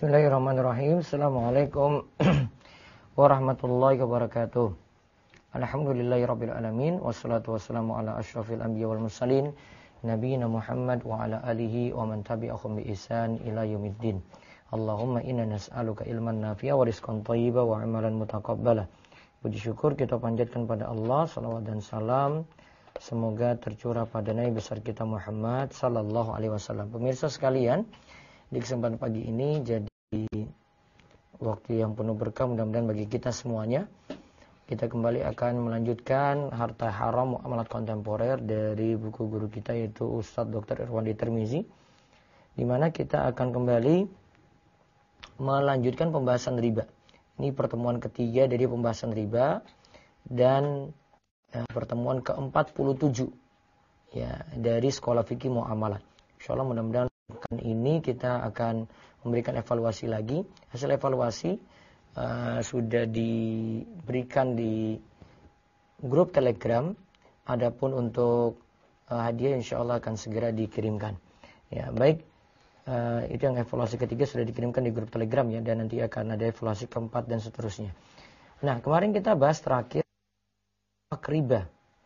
Bismillahirrahmanirrahim. Assalamualaikum warahmatullahi wabarakatuh. Alhamdulillahirabbil alamin wassalatu wassalamu ala asyrafil anbiya wal mursalin nabiyina Muhammad wa ala alihi wa man tabi'ahum bi ihsan ila yaumiddin. Allahumma inna nas'aluka ilman nafi'a wa rizqan thayyiban wa amalan mutaqabbala. Puji syukur kita panjatkan pada Allah, salawat dan salam semoga tercurah pada Nabi besar kita Muhammad sallallahu alaihi wasallam. Pemirsa sekalian, di kesempatan pagi ini jadi waktu yang penuh berkah mudah-mudahan bagi kita semuanya. Kita kembali akan melanjutkan Harta Haram Muamalat Kontemporer dari buku guru kita yaitu Ustadz Dr. Irwandi Tirmizi, di mana kita akan kembali melanjutkan pembahasan riba. Ini pertemuan ketiga dari pembahasan riba dan pertemuan ke-47 ya dari Sekolah Fikih Muamalat. Insyaallah mudah-mudahan ini kita akan memberikan evaluasi lagi. Hasil evaluasi sudah diberikan di grup Telegram. Adapun untuk hadiah insyaallah akan segera dikirimkan. Ya, baik. Itu yang evaluasi ketiga sudah dikirimkan di grup Telegram ya, dan nanti akan ada evaluasi keempat dan seterusnya. Nah, kemarin kita bahas terakhir riba.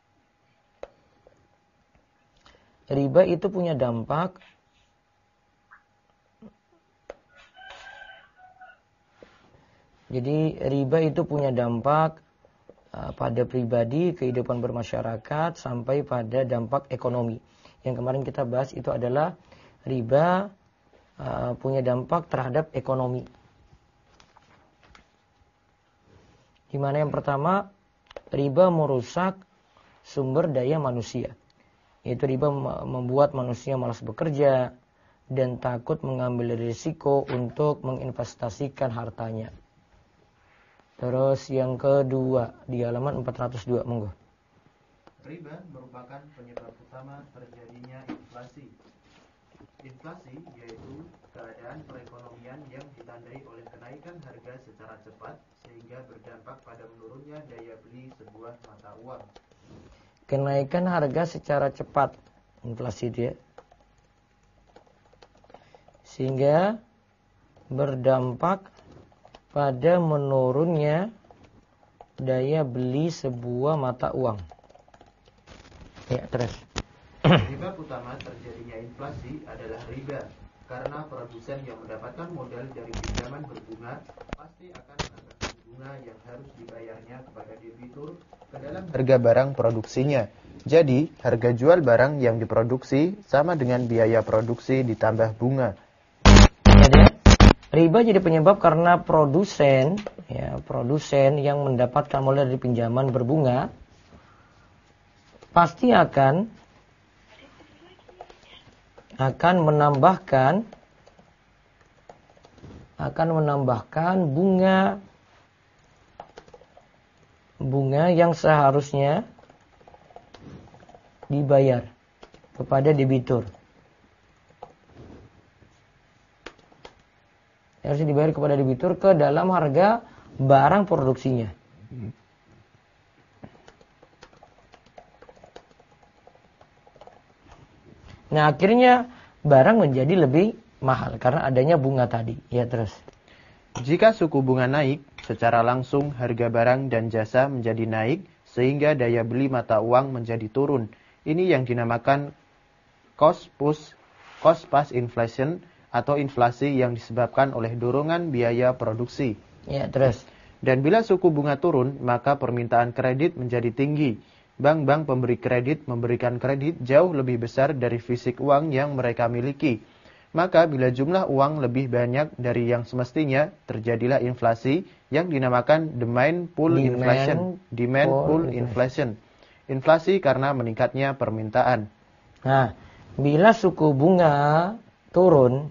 Riba itu punya dampak Jadi riba itu punya dampak pada pribadi, kehidupan bermasyarakat, sampai pada dampak ekonomi. Yang kemarin kita bahas itu adalah riba punya dampak terhadap ekonomi. Di mana yang pertama, riba merusak sumber daya manusia. Yaitu riba membuat manusia malas bekerja dan takut mengambil risiko untuk menginvestasikan hartanya. Terus yang kedua di halaman 402, monggo. Riba merupakan penyebab utama terjadinya inflasi. Inflasi yaitu keadaan perekonomian yang ditandai oleh kenaikan harga secara cepat sehingga berdampak pada menurunnya daya beli sebuah mata uang. Kenaikan harga secara cepat, inflasi dia, sehingga berdampak pada menurunnya daya beli sebuah mata uang. Ya, terus. Penyebab utama terjadinya inflasi adalah riba, karena produsen yang mendapatkan modal dari pinjaman berbunga pasti akan menambahkan bunga yang harus dibayarnya kepada debitur ke dalam harga barang produksinya. Jadi, harga jual barang yang diproduksi sama dengan biaya produksi ditambah bunga. Riba jadi penyebab karena produsen yang mendapatkan modal dari pinjaman berbunga pasti akan menambahkan bunga yang seharusnya dibayar kepada debitur. Harus dibayar kepada debitur ke dalam harga barang produksinya. Nah, akhirnya barang menjadi lebih mahal karena adanya bunga tadi. Ya, terus. Jika suku bunga naik, secara langsung harga barang dan jasa menjadi naik sehingga daya beli mata uang menjadi turun. Ini yang dinamakan cost plus inflation atau inflasi yang disebabkan oleh dorongan biaya produksi. Ya, terus. Dan bila suku bunga turun, maka permintaan kredit menjadi tinggi. Bank-bank pemberi kredit memberikan kredit jauh lebih besar dari fisik uang yang mereka miliki. Maka bila jumlah uang lebih banyak dari yang semestinya, terjadilah inflasi yang dinamakan demand pull inflation. Inflasi karena meningkatnya permintaan. Nah, bila suku bunga turun,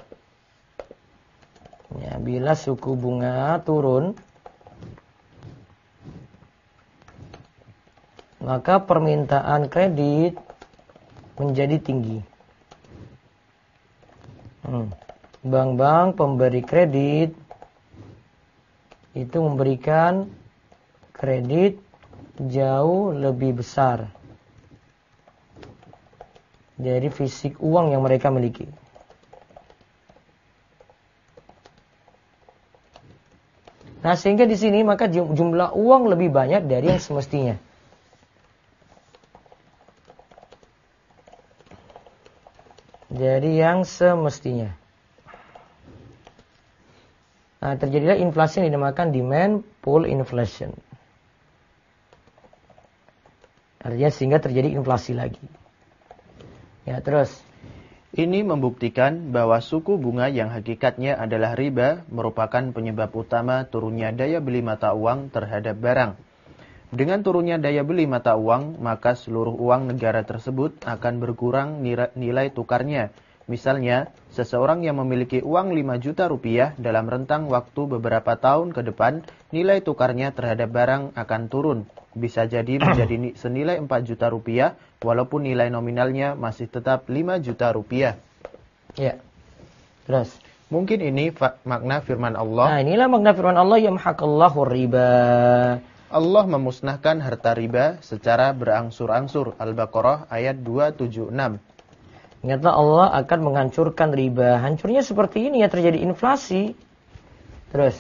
bila suku bunga turun, maka permintaan kredit menjadi tinggi. Bank-bank pemberi kredit itu memberikan kredit jauh lebih besar dari fisik uang yang mereka miliki. Nah, sehingga di sini maka jumlah uang lebih banyak dari yang semestinya. Dari yang semestinya. Nah, terjadilah inflasi yang dinamakan demand pull inflation. Artinya sehingga terjadi inflasi lagi. Ya, terus. Ini membuktikan bahwa suku bunga yang hakikatnya adalah riba merupakan penyebab utama turunnya daya beli mata uang terhadap barang. Dengan turunnya daya beli mata uang, maka seluruh uang negara tersebut akan berkurang nilai tukarnya. Misalnya, seseorang yang memiliki uang 5 juta rupiah dalam rentang waktu beberapa tahun ke depan, nilai tukarnya terhadap barang akan turun. Bisa jadi menjadi senilai 4 juta rupiah, walaupun nilai nominalnya masih tetap 5 juta rupiah. Ya, terus. Mungkin ini makna firman Allah. Nah, inilah makna firman Allah, yamhaqallahu riba. Allah memusnahkan harta riba secara berangsur-angsur. Al-Baqarah ayat 276. Ternyata Allah akan menghancurkan riba. Hancurnya seperti ini ya, terjadi inflasi. Terus.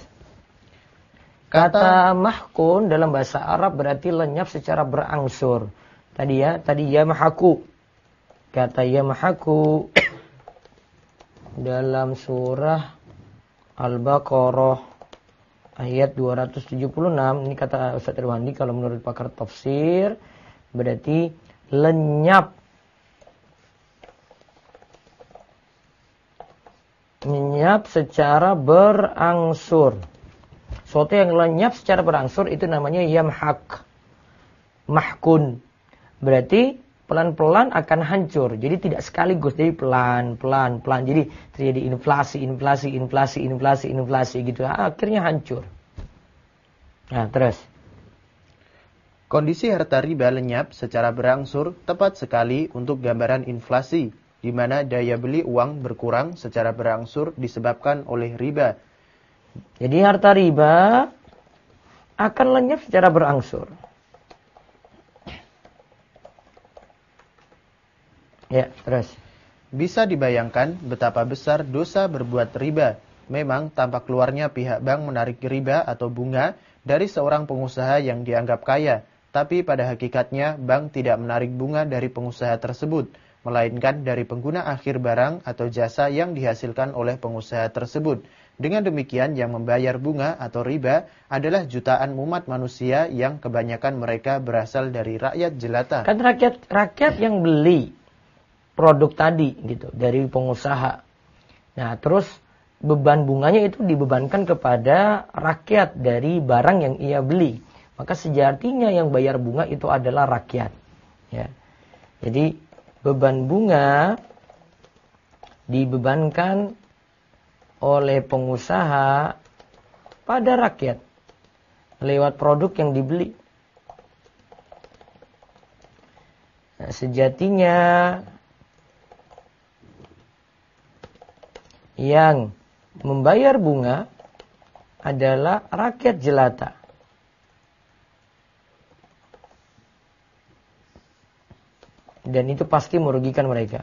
Kata mahkun dalam bahasa Arab berarti lenyap secara berangsur. Tadi ya mahaku. Kata ya mahaku dalam surah Al-Baqarah ayat 276, ini kata Ustaz Irwandi, kalau menurut pakar tafsir berarti lenyap. Lenyap secara berangsur. Suatu yang lenyap secara berangsur itu namanya yamhaq. Mahkun. Berarti pelan-pelan akan hancur. Jadi tidak sekaligus, jadi pelan-pelan. Jadi terjadi inflasi gitu. Akhirnya hancur. Nah, terus. Kondisi harta riba lenyap secara berangsur tepat sekali untuk gambaran inflasi, di mana daya beli uang berkurang secara berangsur disebabkan oleh riba. Jadi harta riba akan lenyap secara berangsur. Ya, terus. Bisa dibayangkan betapa besar dosa berbuat riba. Memang tampak keluarnya pihak bank menarik riba atau bunga dari seorang pengusaha yang dianggap kaya. Tapi pada hakikatnya bank tidak menarik bunga dari pengusaha tersebut, melainkan dari pengguna akhir barang atau jasa yang dihasilkan oleh pengusaha tersebut. Dengan demikian yang membayar bunga atau riba adalah jutaan umat manusia yang kebanyakan mereka berasal dari rakyat jelata. Kan rakyat yang beli produk tadi gitu dari pengusaha. Nah, terus beban bunganya itu dibebankan kepada rakyat dari barang yang ia beli. Maka sejatinya yang bayar bunga itu adalah rakyat. Ya. Jadi beban bunga dibebankan oleh pengusaha pada rakyat lewat produk yang dibeli. Nah, sejatinya yang membayar bunga adalah rakyat jelata. Dan itu pasti merugikan mereka.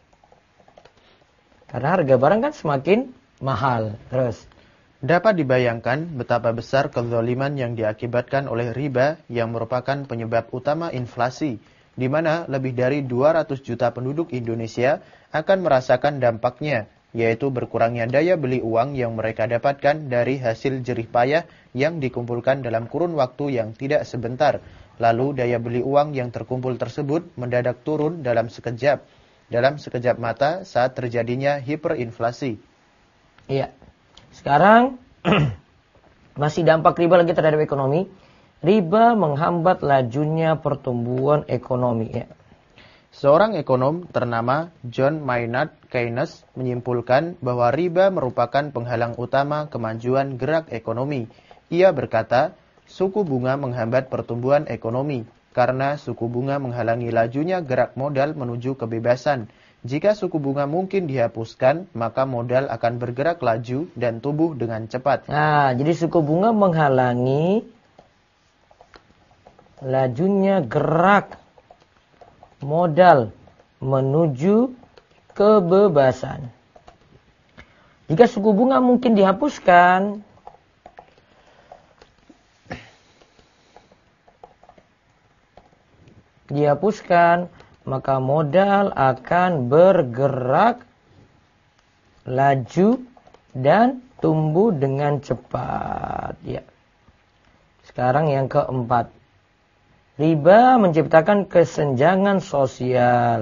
Karena harga barang kan semakin mahal. Terus. Dapat dibayangkan betapa besar kezaliman yang diakibatkan oleh riba yang merupakan penyebab utama inflasi, di mana lebih dari 200 juta penduduk Indonesia akan merasakan dampaknya, yaitu berkurangnya daya beli uang yang mereka dapatkan dari hasil jerih payah yang dikumpulkan dalam kurun waktu yang tidak sebentar. Lalu daya beli uang yang terkumpul tersebut mendadak turun dalam sekejap mata saat terjadinya hiperinflasi. Iya. Sekarang masih dampak riba lagi terhadap ekonomi. Riba menghambat lajunya pertumbuhan ekonomi. Ya. Seorang ekonom ternama John Maynard Keynes menyimpulkan bahwa riba merupakan penghalang utama kemajuan gerak ekonomi. Ia berkata, suku bunga menghambat pertumbuhan ekonomi karena suku bunga menghalangi lajunya gerak modal menuju kebebasan. Jika suku bunga mungkin dihapuskan, maka modal akan bergerak laju dan tumbuh dengan cepat. Nah, jadi suku bunga menghalangi lajunya gerak modal menuju kebebasan. Jika suku bunga mungkin dihapuskan, dihapuskan, maka modal akan bergerak laju dan tumbuh dengan cepat. Ya. Sekarang yang keempat. Riba menciptakan kesenjangan sosial.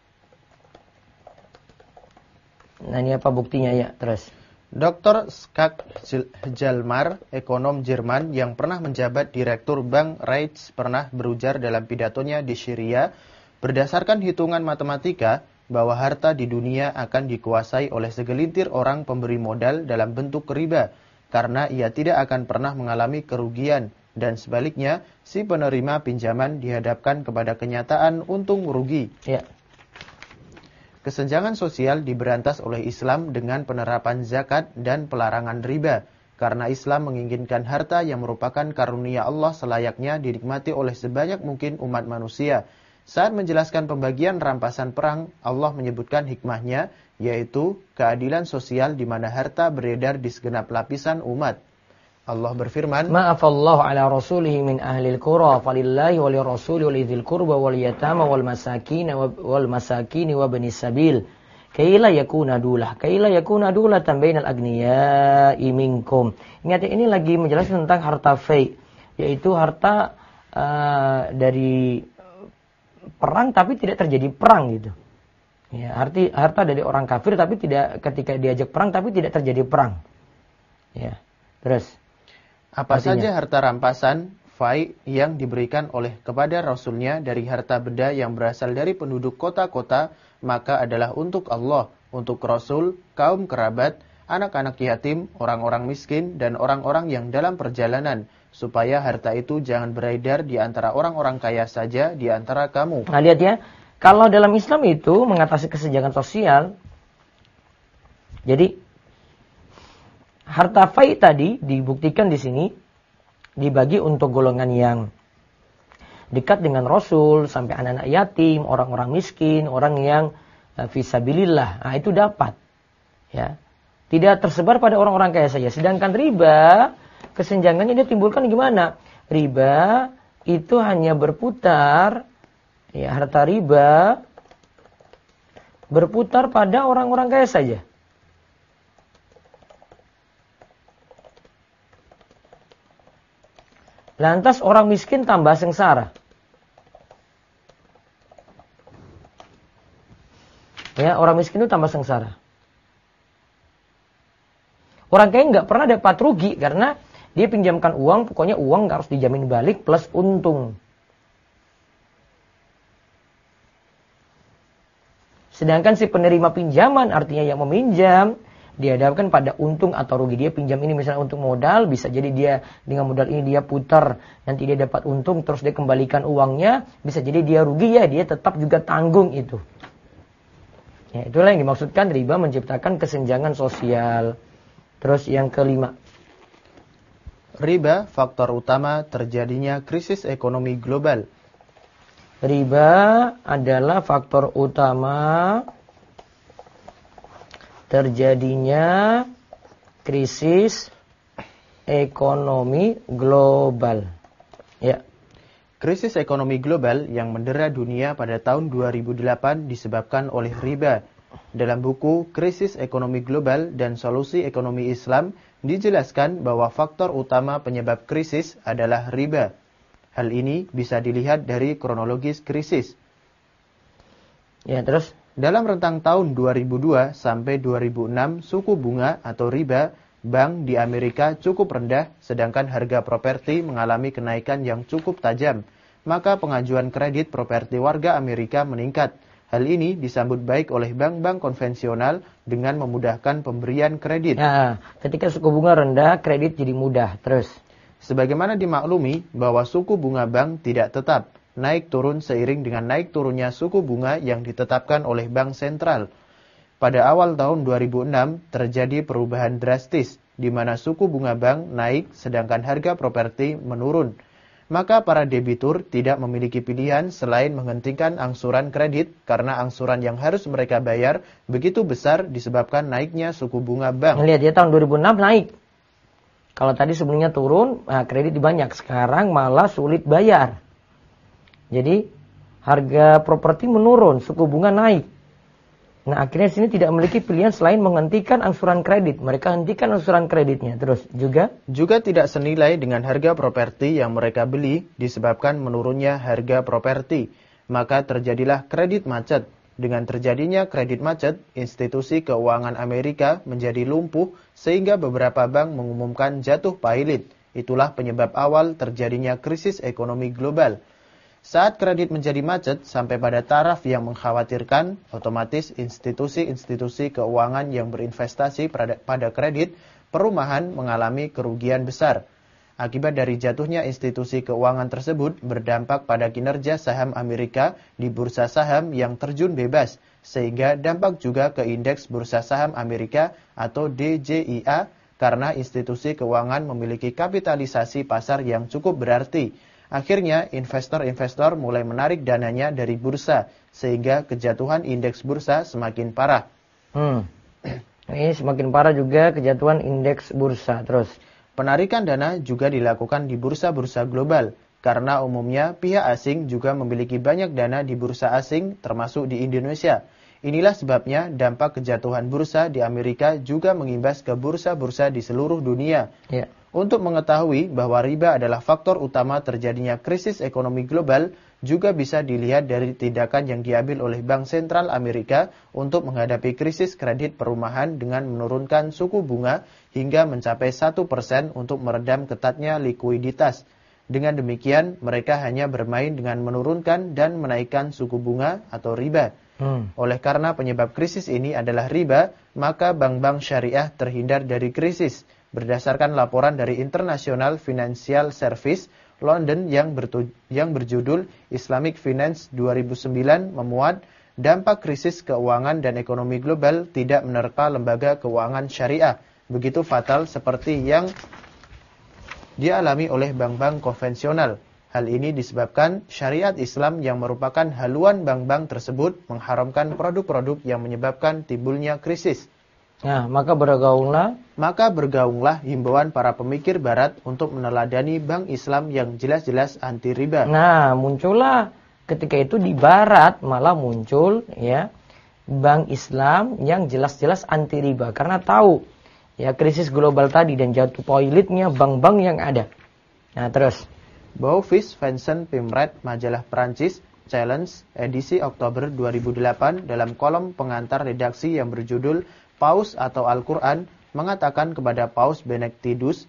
Nah, ini apa buktinya ya? Terus. Dr. Skak Jalmar, ekonom Jerman yang pernah menjabat Direktur Bank Reitz, pernah berujar dalam pidatonya di Syria, berdasarkan hitungan matematika, bahwa harta di dunia akan dikuasai oleh segelintir orang pemberi modal dalam bentuk riba, karena ia tidak akan pernah mengalami kerugian, dan sebaliknya, si penerima pinjaman dihadapkan kepada kenyataan untung rugi. Ya. Kesenjangan sosial diberantas oleh Islam dengan penerapan zakat dan pelarangan riba, karena Islam menginginkan harta yang merupakan karunia Allah selayaknya dinikmati oleh sebanyak mungkin umat manusia. Saat menjelaskan pembagian rampasan perang, Allah menyebutkan hikmahnya, yaitu keadilan sosial di mana harta beredar di segenap lapisan umat. Allah berfirman, Ma'afallahu ala rasulihi min ahlil qura falillahi wali rasuli walidhil qurba wal yatama wal masakin wa bani sabil kaila yakuna dulah bainal agniya'i minkum. Ingat, ini lagi menjelaskan tentang harta fai, yaitu harta dari perang tapi tidak terjadi perang gitu. Ya, harta dari orang kafir tapi tidak, ketika diajak perang tapi tidak terjadi perang. Ya. Terus apa artinya, saja harta rampasan fai yang diberikan oleh kepada Rasulnya dari harta benda yang berasal dari penduduk kota-kota, maka adalah untuk Allah, untuk Rasul, kaum kerabat, anak-anak yatim, orang-orang miskin, dan orang-orang yang dalam perjalanan, supaya harta itu jangan beredar di antara orang-orang kaya saja di antara kamu. Nah, lihat ya, kalau dalam Islam itu mengatasi kesenjangan sosial, jadi harta fai tadi dibuktikan di sini dibagi untuk golongan yang dekat dengan Rasul, sampai anak-anak yatim, orang-orang miskin, orang yang fisabilillah. Nah, itu dapat. Ya. Tidak tersebar pada orang-orang kaya saja. Sedangkan riba, kesenjangannya dia timbulkan gimana? Riba itu hanya berputar, ya, harta riba berputar pada orang-orang kaya saja. Lantas orang miskin tambah sengsara. Ya, orang miskin itu tambah sengsara. Orang kaya nggak pernah dapat rugi karena dia pinjamkan uang, pokoknya uang harus dijamin balik plus untung. Sedangkan si penerima pinjaman, artinya yang meminjam, dihadapkan pada untung atau rugi. Dia pinjam ini misalnya untuk modal, bisa jadi dia dengan modal ini dia putar, nanti dia dapat untung, terus dia kembalikan uangnya, bisa jadi dia rugi, ya dia tetap juga tanggung itu. Ya, itulah yang dimaksudkan riba menciptakan kesenjangan sosial. Terus yang kelima, riba faktor utama terjadinya krisis ekonomi global. Riba adalah faktor utama terjadinya krisis ekonomi global. Ya. Krisis ekonomi global yang mendera dunia pada tahun 2008 disebabkan oleh riba. Dalam buku Krisis Ekonomi Global dan Solusi Ekonomi Islam dijelaskan bahwa faktor utama penyebab krisis adalah riba. Hal ini bisa dilihat dari kronologis krisis. Ya, terus dalam rentang tahun 2002 sampai 2006, suku bunga atau riba bank di Amerika cukup rendah, sedangkan harga properti mengalami kenaikan yang cukup tajam. Maka pengajuan kredit properti warga Amerika meningkat. Hal ini disambut baik oleh bank-bank konvensional dengan memudahkan pemberian kredit. Ya, ketika suku bunga rendah, kredit jadi mudah. Terus, sebagaimana dimaklumi bahwa suku bunga bank tidak tetap, naik turun seiring dengan naik turunnya suku bunga yang ditetapkan oleh bank sentral. Pada awal tahun 2006 terjadi perubahan drastis, di mana suku bunga bank naik sedangkan harga properti menurun. Maka para debitur tidak memiliki pilihan selain menghentikan angsuran kredit karena angsuran yang harus mereka bayar begitu besar disebabkan naiknya suku bunga bank. Lihat ya, tahun 2006 naik. Kalau tadi sebelumnya turun, kredit banyak. Sekarang malah sulit bayar. Jadi harga properti menurun, suku bunga naik. Nah, akhirnya sini tidak memiliki pilihan selain menghentikan angsuran kredit. Mereka hentikan angsuran kreditnya. Terus juga tidak senilai dengan harga properti yang mereka beli disebabkan menurunnya harga properti. Maka terjadilah kredit macet. Dengan terjadinya kredit macet, institusi keuangan Amerika menjadi lumpuh sehingga beberapa bank mengumumkan jatuh pailit. Itulah penyebab awal terjadinya krisis ekonomi global. Saat kredit menjadi macet sampai pada taraf yang mengkhawatirkan, otomatis institusi-institusi keuangan yang berinvestasi pada kredit perumahan mengalami kerugian besar. Akibat dari jatuhnya institusi keuangan tersebut berdampak pada kinerja saham Amerika di bursa saham yang terjun bebas, sehingga dampak juga ke indeks bursa saham Amerika atau DJIA karena institusi keuangan memiliki kapitalisasi pasar yang cukup berarti. Akhirnya, investor-investor mulai menarik dananya dari bursa, sehingga kejatuhan indeks bursa semakin parah. Ini semakin parah juga kejatuhan indeks bursa. Terus, penarikan dana juga dilakukan di bursa-bursa global, karena umumnya pihak asing juga memiliki banyak dana di bursa asing, termasuk di Indonesia. Inilah sebabnya dampak kejatuhan bursa di Amerika juga mengimbas ke bursa-bursa di seluruh dunia. Ya. Untuk mengetahui bahwa riba adalah faktor utama terjadinya krisis ekonomi global, juga bisa dilihat dari tindakan yang diambil oleh Bank Sentral Amerika untuk menghadapi krisis kredit perumahan dengan menurunkan suku bunga hingga mencapai 1% untuk meredam ketatnya likuiditas. Dengan demikian, mereka hanya bermain dengan menurunkan dan menaikkan suku bunga atau riba. Oleh karena penyebab krisis ini adalah riba, maka bank-bank syariah terhindar dari krisis. Berdasarkan laporan dari International Financial Service London yang berjudul Islamic Finance 2009 memuat dampak krisis keuangan dan ekonomi global tidak menerpa lembaga keuangan syariah begitu fatal seperti yang dialami oleh bank-bank konvensional. Hal ini disebabkan syariat Islam yang merupakan haluan bank-bank tersebut mengharamkan produk-produk yang menyebabkan timbulnya krisis. Nah, maka bergaunglah himbauan para pemikir barat untuk meneladani bank Islam yang jelas-jelas anti riba. Nah, muncullah ketika itu di barat malah muncul ya bank Islam yang jelas-jelas anti riba karena tahu ya krisis global tadi dan jatuh toiletnya bank-bank yang ada. Nah, terus Bauvis Vincent Pimret majalah Prancis Challenge edisi Oktober 2008 dalam kolom pengantar redaksi yang berjudul Paus atau Al-Quran mengatakan kepada Paus Benedictus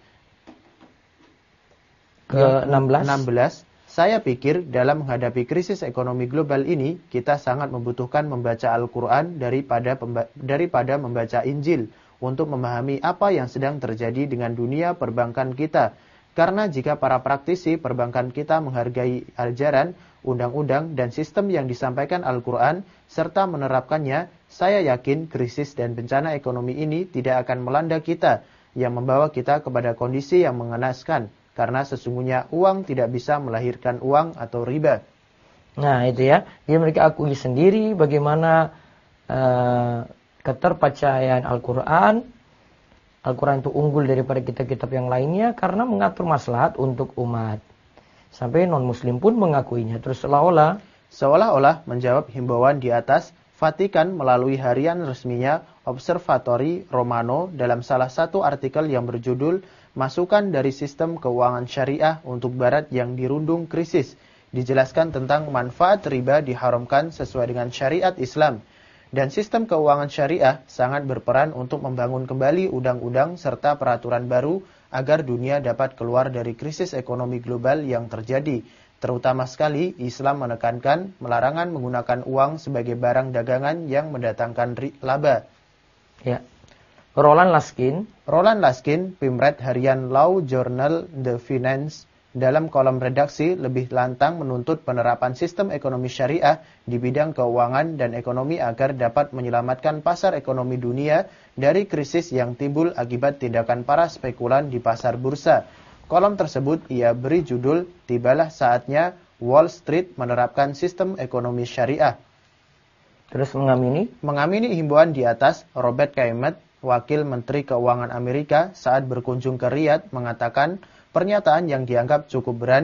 ke-16, saya pikir dalam menghadapi krisis ekonomi global ini, kita sangat membutuhkan membaca Al-Quran daripada membaca Injil untuk memahami apa yang sedang terjadi dengan dunia perbankan kita. Karena jika para praktisi perbankan kita menghargai ajaran, undang-undang, dan sistem yang disampaikan Al-Quran, serta menerapkannya, saya yakin krisis dan bencana ekonomi ini tidak akan melanda kita, yang membawa kita kepada kondisi yang mengenaskan, karena sesungguhnya uang tidak bisa melahirkan uang atau riba. Nah, itu ya. Jadi mereka akui sendiri bagaimana keterpercayaan Al-Quran. Al-Quran itu unggul daripada kitab-kitab yang lainnya karena mengatur maslahat untuk umat. Sampai non-muslim pun mengakuinya. Terus seolah-olah menjawab himbauan di atas, Vatikan melalui harian resminya Observatori Romano dalam salah satu artikel yang berjudul Masukan dari Sistem Keuangan Syariah untuk Barat yang Dirundung Krisis, dijelaskan tentang manfaat riba diharamkan sesuai dengan syariat Islam. Dan sistem keuangan syariah sangat berperan untuk membangun kembali undang-undang serta peraturan baru agar dunia dapat keluar dari krisis ekonomi global yang terjadi. Terutama sekali, Islam menekankan melarangan menggunakan uang sebagai barang dagangan yang mendatangkan laba. Ya. Roland Laskin, Pimret harian Law Journal The Finance, dalam kolom redaksi lebih lantang menuntut penerapan sistem ekonomi syariah di bidang keuangan dan ekonomi agar dapat menyelamatkan pasar ekonomi dunia dari krisis yang timbul akibat tindakan para spekulan di pasar bursa. Kolom tersebut ia beri judul, Tibalah Saatnya Wall Street Menerapkan Sistem Ekonomi Syariah. Terus mengamini himbauan di atas, Robert Kaimet, Wakil Menteri Keuangan Amerika saat berkunjung ke Riyadh mengatakan, pernyataan yang dianggap cukup berani.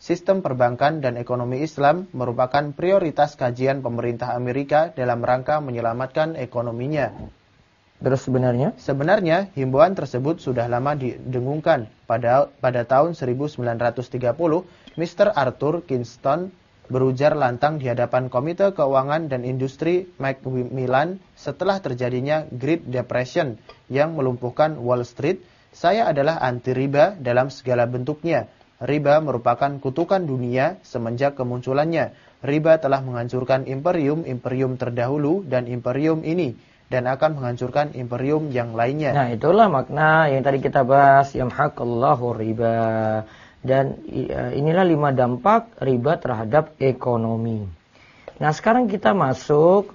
sistem perbankan dan ekonomi Islam merupakan prioritas kajian pemerintah Amerika dalam rangka menyelamatkan ekonominya. Terus sebenarnya? Sebenarnya, himbauan tersebut sudah lama didengungkan. Pada tahun 1930, Mr. Arthur Kinston berujar lantang di hadapan Komite Keuangan dan Industri Macmillan setelah terjadinya Great Depression yang melumpuhkan Wall Street, "Saya adalah anti riba dalam segala bentuknya. Riba merupakan kutukan dunia semenjak kemunculannya. Riba telah menghancurkan imperium-imperium terdahulu dan imperium ini, dan akan menghancurkan imperium yang lainnya." Nah, itulah makna yang tadi kita bahas, yamhaqallahu riba. Dan inilah 5 dampak riba terhadap ekonomi. Nah, sekarang kita masuk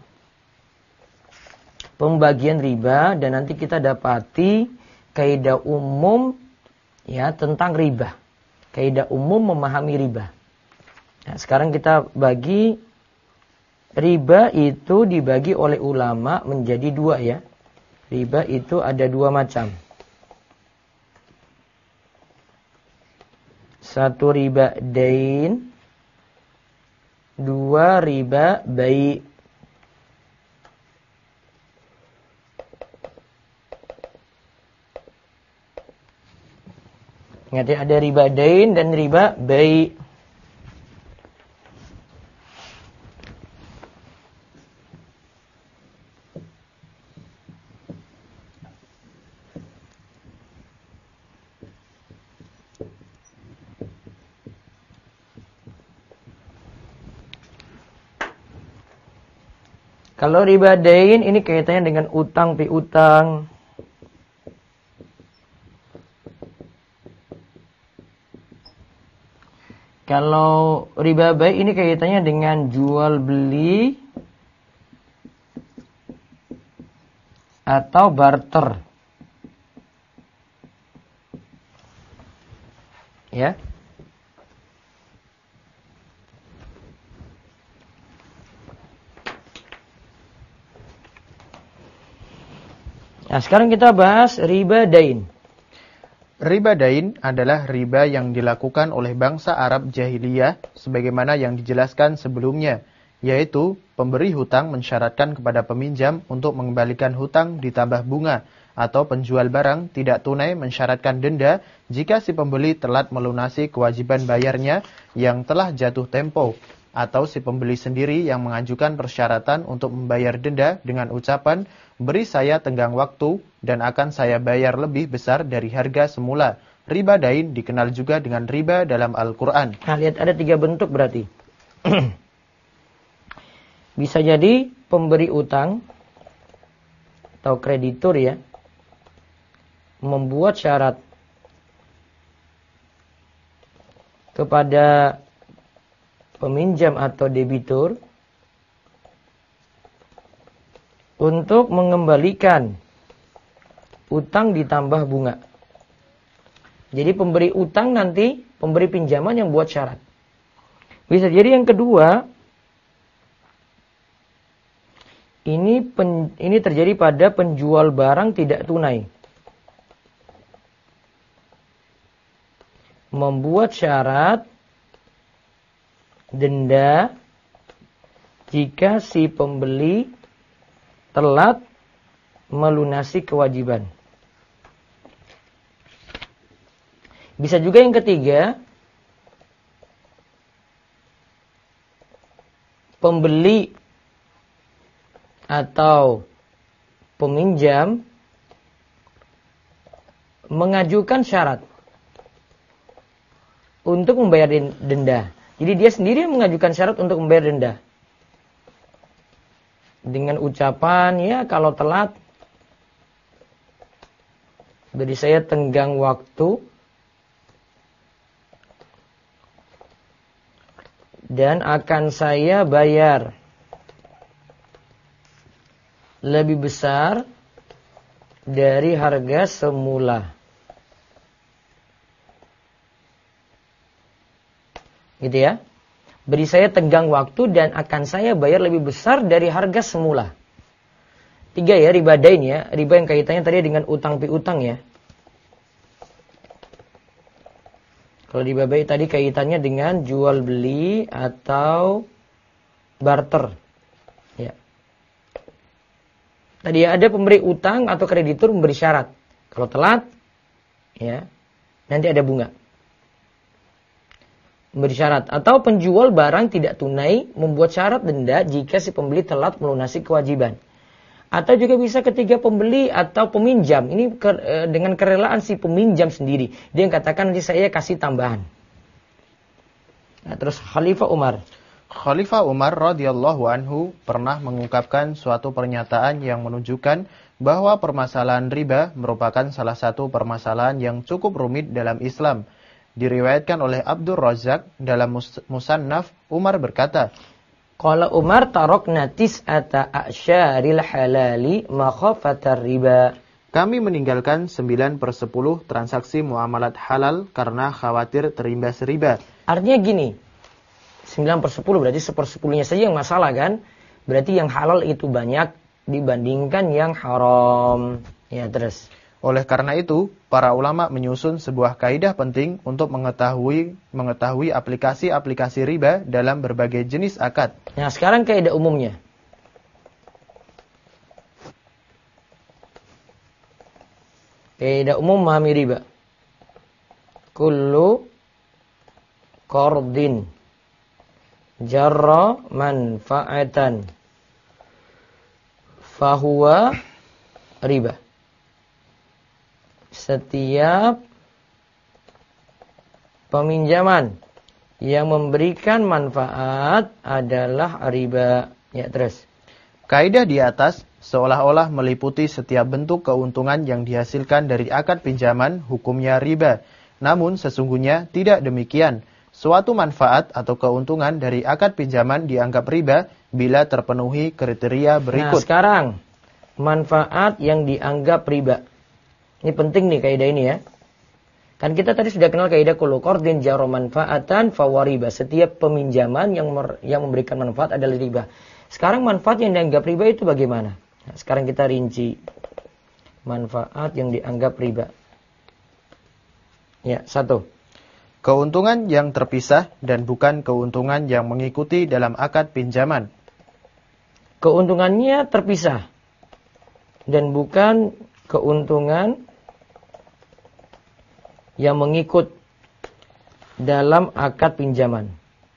pembagian riba dan nanti kita dapati kaidah umum ya tentang riba. Kaidah umum memahami riba. Nah, sekarang kita bagi riba itu dibagi oleh ulama menjadi 2 ya. Riba itu ada 2 macam. 1 riba dain, 2 riba bai'. Ingat ya, ada riba dain dan riba bai'. Kalau riba dain ini kaitannya dengan utang piutang. Kalau riba bai ini kaitannya dengan jual beli atau barter. Ya. Nah, sekarang kita bahas riba dain. Riba dain adalah riba yang dilakukan oleh bangsa Arab jahiliyah sebagaimana yang dijelaskan sebelumnya, yaitu pemberi hutang mensyaratkan kepada peminjam untuk mengembalikan hutang ditambah bunga, atau penjual barang tidak tunai mensyaratkan denda jika si pembeli telat melunasi kewajiban bayarnya yang telah jatuh tempo, atau si pembeli sendiri yang mengajukan persyaratan untuk membayar denda dengan ucapan, "Beri saya tenggang waktu dan akan saya bayar lebih besar dari harga semula." Riba dain dikenal juga dengan riba dalam Al-Quran. Nah, lihat ada 3 bentuk berarti. Bisa jadi pemberi utang atau kreditur ya, membuat syarat kepada peminjam atau debitur untuk mengembalikan utang ditambah bunga. Jadi pemberi utang nanti, pemberi pinjaman yang buat syarat. Bisa jadi yang kedua, ini terjadi pada penjual barang tidak tunai. Membuat syarat denda jika si pembeli telat melunasi kewajiban. Bisa juga yang ketiga, pembeli atau peminjam mengajukan syarat untuk membayar denda. Jadi dia sendiri yang mengajukan syarat untuk membayar denda. Dengan ucapan, ya kalau telat, beri saya tenggang waktu dan akan saya bayar lebih besar dari harga semula. Gitu ya. Beri saya tenggang waktu dan akan saya bayar lebih besar dari harga semula. 3 ya, riba dain ya. Riba yang kaitannya tadi dengan utang piutang ya. Kalau riba baik tadi kaitannya dengan jual beli atau barter. Ya. Tadi ada pemberi utang atau kreditur memberi syarat. Kalau telat, ya, nanti ada bunga. Memberi syarat. Atau penjual barang tidak tunai membuat syarat denda jika si pembeli telat melunasi kewajiban. Atau juga bisa ketiga pembeli atau peminjam. Ini dengan kerelaan si peminjam sendiri. Dia yang katakan nanti saya kasih tambahan. Nah, terus Khalifah Umar. Khalifah Umar radhiyallahu anhu pernah mengungkapkan suatu pernyataan yang menunjukkan bahwa permasalahan riba merupakan salah satu permasalahan yang cukup rumit dalam Islam. Diriwayatkan oleh Abdul Razak dalam Musannaf, Umar berkata, Qala Umar tarokna tis'ata a'syaril halali makhafatar riba. Kami meninggalkan 9/10 transaksi muamalat halal karena khawatir terimbas riba. Artinya gini, 9/10 berarti 1/10-nya saja yang masalah kan? Berarti yang halal itu banyak dibandingkan yang haram. Ya, terus. Oleh karena itu, para ulama menyusun sebuah kaidah penting untuk mengetahui aplikasi-aplikasi riba dalam berbagai jenis akad. Nah, sekarang kaidah umumnya. Kaidah umum memahami riba. Kullu qardin jarra manfa'atan fahuwa riba. Setiap peminjaman yang memberikan manfaat adalah riba. Ya, terus. Kaidah di atas seolah-olah meliputi setiap bentuk keuntungan yang dihasilkan dari akad pinjaman hukumnya riba. Namun sesungguhnya tidak demikian. Suatu manfaat atau keuntungan dari akad pinjaman dianggap riba bila terpenuhi kriteria berikut. Nah, sekarang manfaat yang dianggap riba. Ini penting nih kaidah ini ya. Kan kita tadi sudah kenal kaidah kullu qardin jarra manfaatan fawariba. Setiap peminjaman yang memberikan manfaat adalah riba. Sekarang manfaat yang dianggap riba itu bagaimana? Nah, sekarang kita rinci. Manfaat yang dianggap riba. Ya, 1. Keuntungan yang terpisah dan bukan keuntungan yang mengikuti dalam akad pinjaman. Keuntungannya terpisah dan bukan keuntungan yang mengikut dalam akad pinjaman.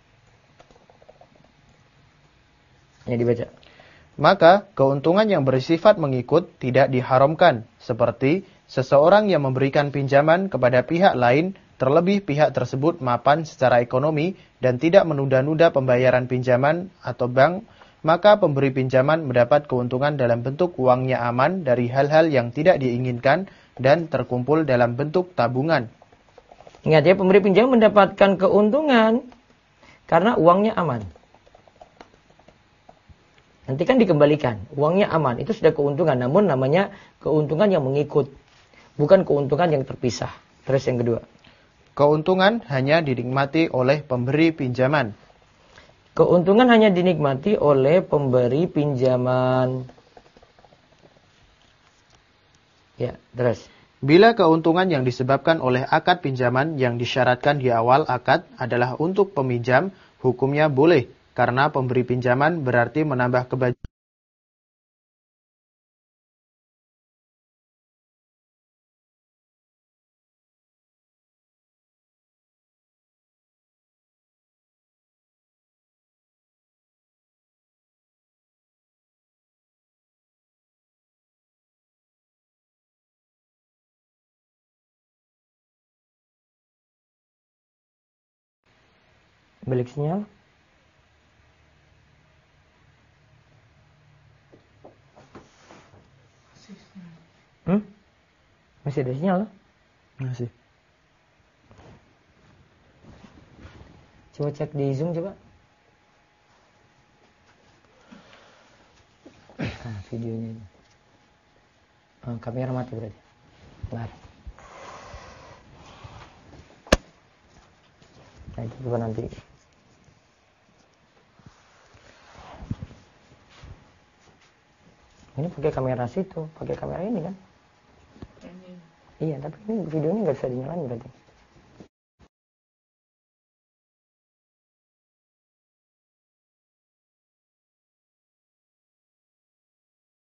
Ya, dibaca. Maka keuntungan yang bersifat mengikut tidak diharamkan, seperti seseorang yang memberikan pinjaman kepada pihak lain, terlebih pihak tersebut mapan secara ekonomi dan tidak menunda-nunda pembayaran pinjaman atau bank, maka pemberi pinjaman mendapat keuntungan dalam bentuk uangnya aman dari hal-hal yang tidak diinginkan dan terkumpul dalam bentuk tabungan. Ingat ya, pemberi pinjaman mendapatkan keuntungan karena uangnya aman. Nanti kan dikembalikan, uangnya aman, itu sudah keuntungan, namun namanya keuntungan yang mengikut, bukan keuntungan yang terpisah. Terus yang kedua. Keuntungan hanya dinikmati oleh pemberi pinjaman. Keuntungan hanya dinikmati oleh pemberi pinjaman. Ya, terus. Bila keuntungan yang disebabkan oleh akad pinjaman yang disyaratkan di awal akad adalah untuk peminjam, hukumnya boleh, karena pemberi pinjaman berarti menambah kebajikan. Balik sinyal. Masih ada sinyal? Masih. Coba cek di Zoom coba. Nah, videonya ini. Kamera mati berarti. Bentar. Nah, itu coba nanti. Ini pakai kamera situ, pakai kamera ini kan? Iya, tapi ini videonya nggak bisa dinyalain berarti.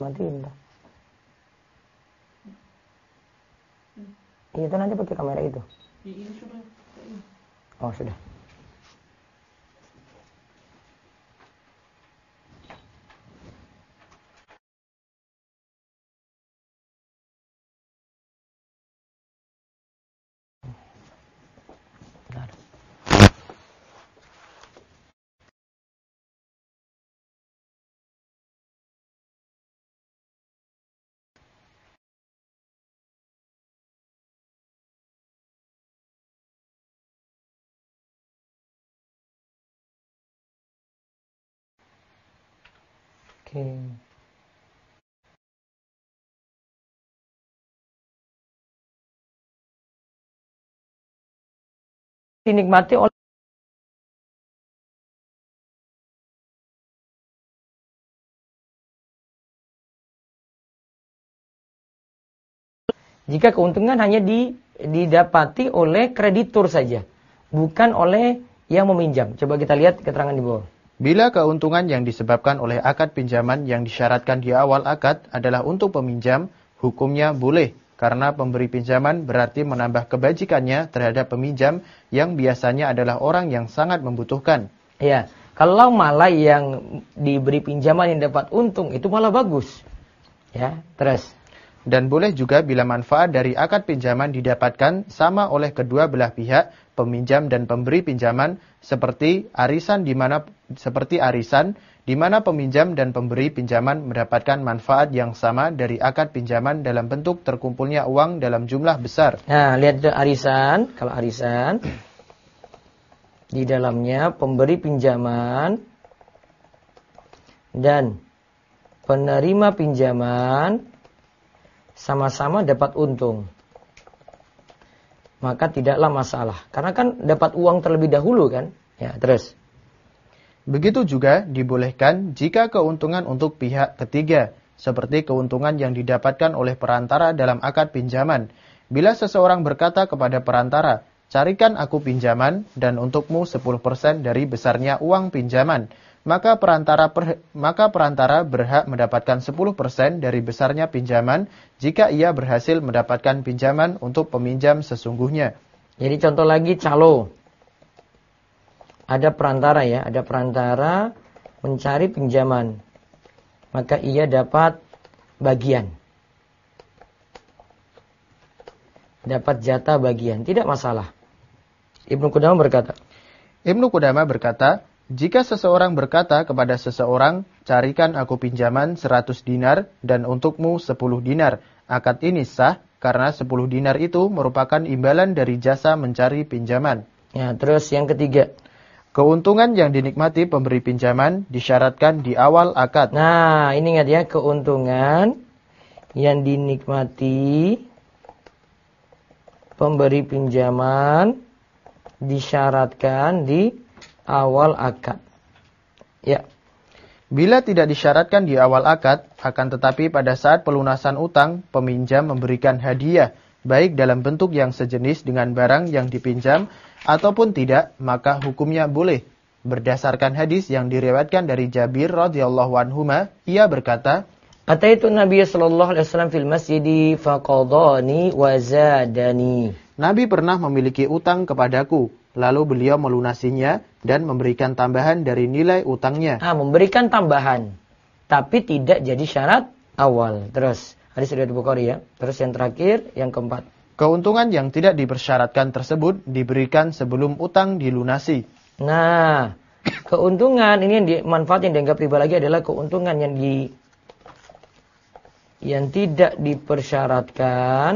Matiin dah. Itu nanti pakai kamera itu. Ini sudah. Oh, sudah. Bentar. Oke. Dinikmati oleh jika keuntungan hanya didapati oleh kreditur saja, bukan oleh yang meminjam. Coba kita lihat keterangan di bawah. Bila keuntungan yang disebabkan oleh akad pinjaman yang disyaratkan di awal akad adalah untuk peminjam, hukumnya boleh, karena pemberi pinjaman berarti menambah kebajikannya terhadap peminjam yang biasanya adalah orang yang sangat membutuhkan. Ya, kalau malah yang diberi pinjaman yang dapat untung itu malah bagus. Ya, terus. Dan boleh juga bila manfaat dari akad pinjaman didapatkan sama oleh kedua belah pihak, peminjam dan pemberi pinjaman, seperti arisan di mana peminjam dan pemberi pinjaman mendapatkan manfaat yang sama dari akad pinjaman dalam bentuk terkumpulnya uang dalam jumlah besar. Nah, lihat itu arisan. Kalau arisan di dalamnya pemberi pinjaman dan penerima pinjaman sama-sama dapat untung, maka tidaklah masalah. Karena kan dapat uang terlebih dahulu kan. Ya, terus. Begitu juga dibolehkan jika keuntungan untuk pihak ketiga, seperti keuntungan yang didapatkan oleh perantara dalam akad pinjaman. Bila seseorang berkata kepada perantara, carikan aku pinjaman dan untukmu 10% dari besarnya uang pinjaman, maka perantara berhak mendapatkan 10% dari besarnya pinjaman jika ia berhasil mendapatkan pinjaman untuk peminjam sesungguhnya. Jadi contoh lagi calo. Ada perantara ya, ada perantara mencari pinjaman. Maka ia dapat bagian. Dapat jatah bagian, tidak masalah. Ibnu Qudamah berkata, jika seseorang berkata kepada seseorang, carikan aku pinjaman 100 dinar dan untukmu 10 dinar. Akad ini sah karena 10 dinar itu merupakan imbalan dari jasa mencari pinjaman. Ya, terus yang ketiga. Keuntungan yang dinikmati pemberi pinjaman disyaratkan di awal akad. Nah, ini ingat ya, keuntungan yang dinikmati pemberi pinjaman disyaratkan di awal akad. Ya. Bila tidak disyaratkan di awal akad, akan tetapi pada saat pelunasan utang, peminjam memberikan hadiah, baik dalam bentuk yang sejenis dengan barang yang dipinjam, ataupun tidak, maka hukumnya boleh. Berdasarkan hadis yang diriwayatkan dari Jabir radhiyallahu anhuma, ia berkata, Ataitu Nabi sallallahu alaihi wasallam fil masjid faqadani wa zadani. Nabi pernah memiliki utang kepadaku, lalu beliau melunasinya dan memberikan tambahan dari nilai utangnya. Memberikan tambahan, tapi tidak jadi syarat awal. Terus, hadis riwayat Bukhari ya. Terus yang terakhir, yang keempat. Keuntungan yang tidak dipersyaratkan tersebut diberikan sebelum utang dilunasi. Nah, keuntungan ini manfaat yang dianggap riba lagi adalah keuntungan yang tidak dipersyaratkan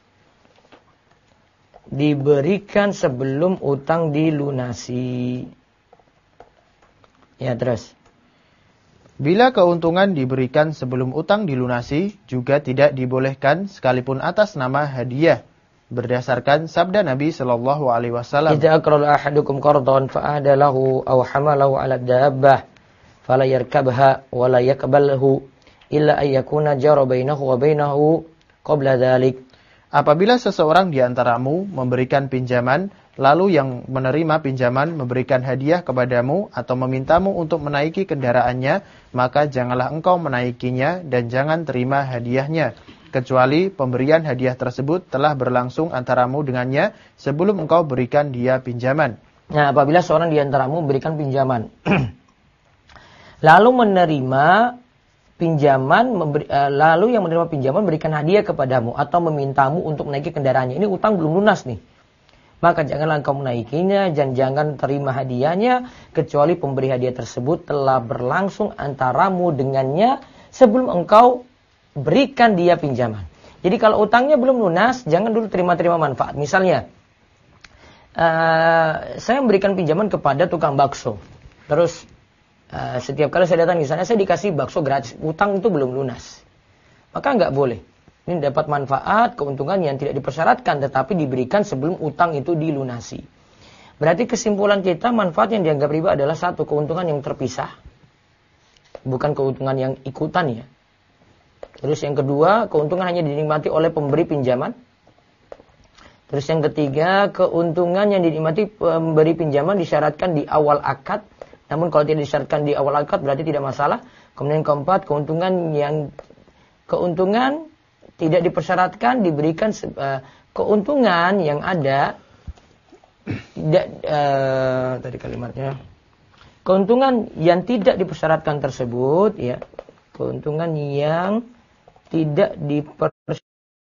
diberikan sebelum utang dilunasi. Ya, terus. Bila keuntungan diberikan sebelum utang dilunasi, juga tidak dibolehkan sekalipun atas nama hadiah. Berdasarkan sabda Nabi sallallahu alaihi wasallam, "Idza aqrada ahadukum qardan fa ahdalahu aw hamalahu 'ala dabbah fala yarkabha wa la yaqbalhu illa ay yakuna jara bainahu wa bainahu qabla dzalik." Apabila seseorang di antaramu memberikan pinjaman, lalu yang menerima pinjaman memberikan hadiah kepadamu atau memintamu untuk menaiki kendaraannya, maka janganlah engkau menaikinya dan jangan terima hadiahnya, kecuali pemberian hadiah tersebut telah berlangsung antaramu dengannya sebelum engkau berikan dia pinjaman. Nah, apabila seorang di antaramu memberikan pinjaman, lalu menerima pinjaman, lalu yang menerima pinjaman memberikan hadiah kepadamu atau memintamu untuk menaiki kendaraannya. Ini utang belum lunas nih. Maka janganlah engkau menaikinya dan jangan terima hadiahnya kecuali pemberi hadiah tersebut telah berlangsung antaramu dengannya sebelum engkau berikan dia pinjaman. Jadi kalau utangnya belum lunas, jangan dulu terima-terima manfaat. Misalnya, saya memberikan pinjaman kepada tukang bakso. Terus setiap kali saya datang di sana saya dikasih bakso gratis. Utang itu belum lunas. Maka nggak boleh. Ini dapat manfaat, keuntungan yang tidak dipersyaratkan tetapi diberikan sebelum utang itu dilunasi. Berarti kesimpulan kita, manfaat yang dianggap riba adalah satu, keuntungan yang terpisah. Bukan keuntungan yang ikutan ya. Terus yang kedua, keuntungan hanya dinikmati oleh pemberi pinjaman. Terus yang ketiga, keuntungan yang dinikmati pemberi pinjaman disyaratkan di awal akad. Namun kalau tidak disyaratkan di awal akad berarti tidak masalah. Kemudian keempat, keuntungan tidak dipersyaratkan diberikan keuntungan yang ada tidak tadi kalimatnya. Keuntungan yang tidak dipersyaratkan tersebut ya, keuntungan yang tidak dipersyaratkan.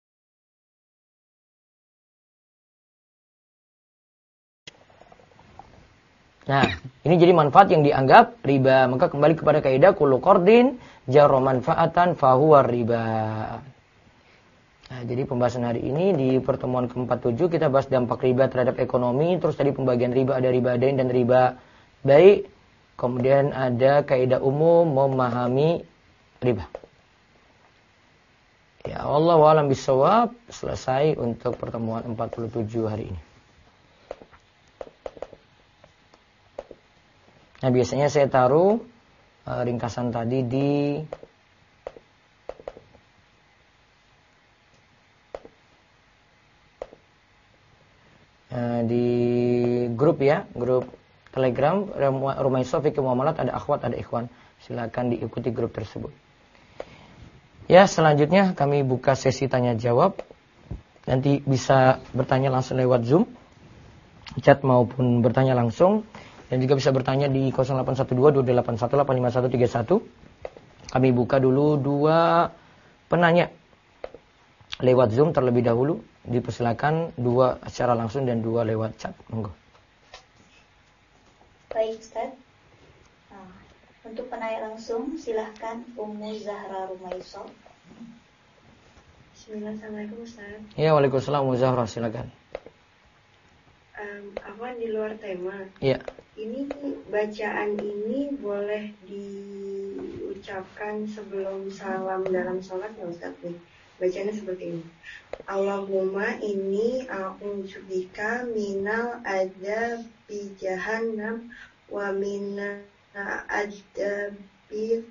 Nah, ini jadi manfaat yang dianggap riba. Maka kembali kepada kaidah kullu qardin jarra manfaatan fahuwa riba. Nah, jadi pembahasan hari ini di pertemuan ke-47 kita bahas dampak riba terhadap ekonomi. Terus tadi pembagian riba ada riba dain dan riba baik. Kemudian ada kaidah umum memahami riba. Ya Allah wa'alam bisawab. Selesai untuk pertemuan 47 hari ini. Nah, biasanya saya taruh ringkasan tadi di grup ya, grup Telegram Rumah Sofi Muamalat, ada akhwat, ada ikhwan. Silakan diikuti grup tersebut. Ya, selanjutnya kami buka sesi tanya jawab. Nanti bisa bertanya langsung lewat Zoom, chat maupun bertanya langsung. Dan juga bisa bertanya di 0812-28185131. Kami buka dulu 2 penanya lewat Zoom terlebih dahulu. Dipersilakan 2 secara langsung dan 2 lewat chat. Monggo. Baik Ustaz. Untuk penanya langsung silahkan Ummu Zahra Rumaiso. Assalamualaikum Ustaz. Ya, waalaikumsalam Ummu Zahra, silakan. Afwan di luar tema. Iya. Ini bacaan ini boleh diucapkan sebelum salam dalam sholat ya Ustaz nih. Bacaannya seperti ini. Allahumma inni a'udzubika minal adzabi jahannam wa minal adzabi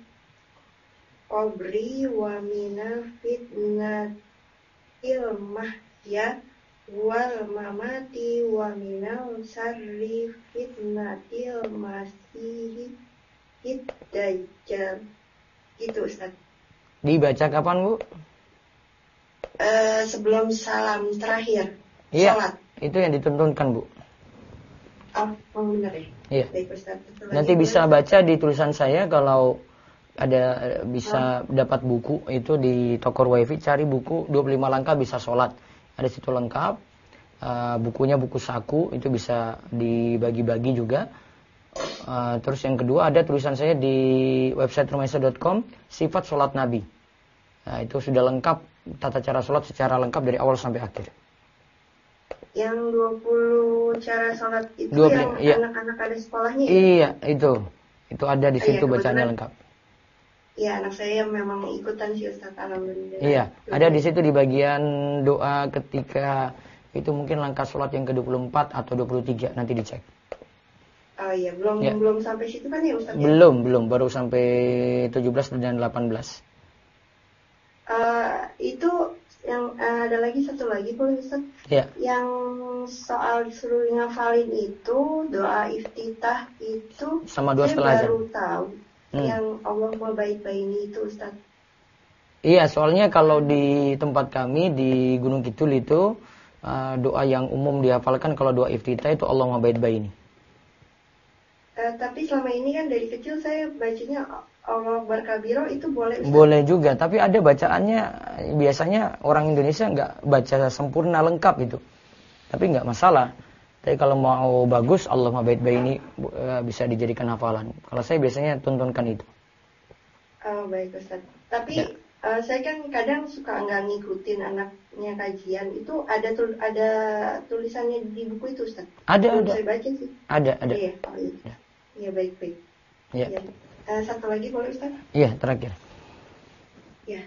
qabri wa minal fitnatil mahya wal mamati wa minal sarri fitnatil masih dajjal. Gitu Ustaz. Dibaca kapan, Bu? Sebelum salam terakhir. Iya, Salat. itu yang dituntunkan, Bu. Oh benar ya? Iya. Baik Ustaz. Nanti bisa baca di tulisan saya kalau ada bisa dapat buku itu di toko Wifi, cari buku 25 langkah bisa sholat. Ada situ lengkap. Bukunya buku saku itu bisa dibagi-bagi juga. Terus yang kedua ada tulisan saya di website rumaiso.com sifat sholat Nabi. Nah, itu sudah lengkap tata cara sholat secara lengkap dari awal sampai akhir. Yang 20 cara sholat itu 20, yang iya. Anak-anak ada sekolahnya ya? Iya, itu ada di situ Iya, bacaannya lengkap. Iya, anak saya memang ikutan sih Ustaz, alhamdulillah. Iya, ada di situ di bagian doa ketika itu mungkin langkah sholat yang ke-24 atau 23 nanti dicek. Oh iya, belum sampai situ kan ya Ustaz? Belum, baru sampai 17 dan 18. Itu yang ada lagi satu lagi boleh Ustaz? Ya. Yang soal disuruh ngafalin itu doa iftitah itu Sama dua saya setelah azan. baru tahu yang Allahumma baik-baini itu Ustaz. Iya, soalnya kalau di tempat kami di Gunung Kidul itu doa yang umum dihafalkan kalau doa iftitah itu Allahumma baik-baini. Tapi selama ini kan dari kecil saya bacanya Allah Akbar Kabiro itu boleh Ustaz? Boleh juga, tapi ada bacaannya biasanya orang Indonesia nggak baca sempurna lengkap itu. Tapi nggak masalah. Tapi kalau mau bagus Allahumma baik-baini bisa dijadikan hafalan. Kalau saya biasanya tuntunkan itu. Oh baik Ustaz. Tapi saya kan kadang suka nggak ngikutin anaknya kajian itu ada tulisannya di buku itu Ustaz. Ada. Saya baca sih. Ada. Iya, iya baik. Iya. Ya. Satu lagi boleh Ustaz? Iya, terakhir. Ya.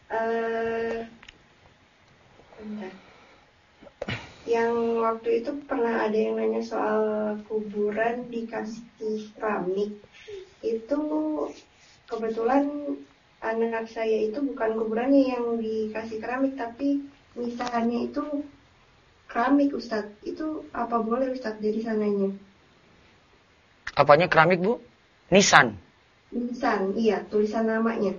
Bentar. Yang waktu itu pernah ada yang nanya soal kuburan dikasih keramik. Itu kebetulan anak saya itu bukan kuburannya yang dikasih keramik, tapi misalnya itu keramik Ustadz. Itu apa boleh Ustadz dari sananya? Apanya keramik Bu? Nisan. Nisan, iya tulisan namanya.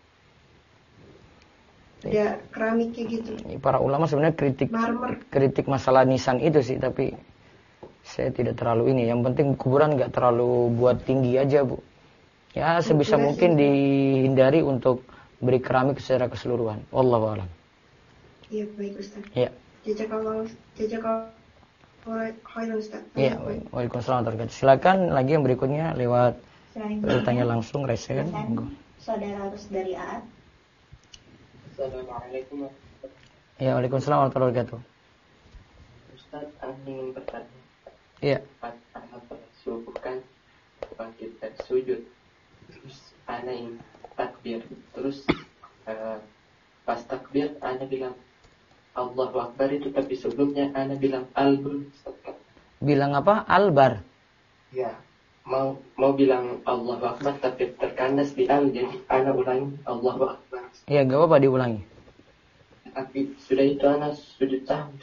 Ada keramiknya gitu. Para ulama sebenarnya kritik masalah nisan itu sih, tapi saya tidak terlalu ini. Yang penting kuburan nggak terlalu buat tinggi aja Bu. Ya sebisa mungkin dihindari untuk beri keramik secara keseluruhan. Wallahu a'lam. Iya baik Ustaz. Iya. Jazakallahu khairan Ustaz. Iya, waalaikumsalam warahmatullahi wabarakatuh. Silakan lagi yang berikutnya lewat bertanya langsung resen. Saudara Rus dari Aat. Assalamualaikum. Ya, waalaikumsalam warahmatullahi wabarakatuh. Ustaz, saya ingin bertanya. Iya. Pas anak bersubuhkan, bangkit dari sujud, terus anak ingin takbir, terus pas takbir anak bilang Allahu Akbar itu, tapi sebelumnya anak bilang Al-Bar. Bilang apa? Al-Bar. Ya, mau bilang Allahu Akbar tapi terkandas di al, jadi anak ulangi Allahu Akbar. Ya, gak apa-apa diulangi. Tapi sudah itu anak sujud sahwi.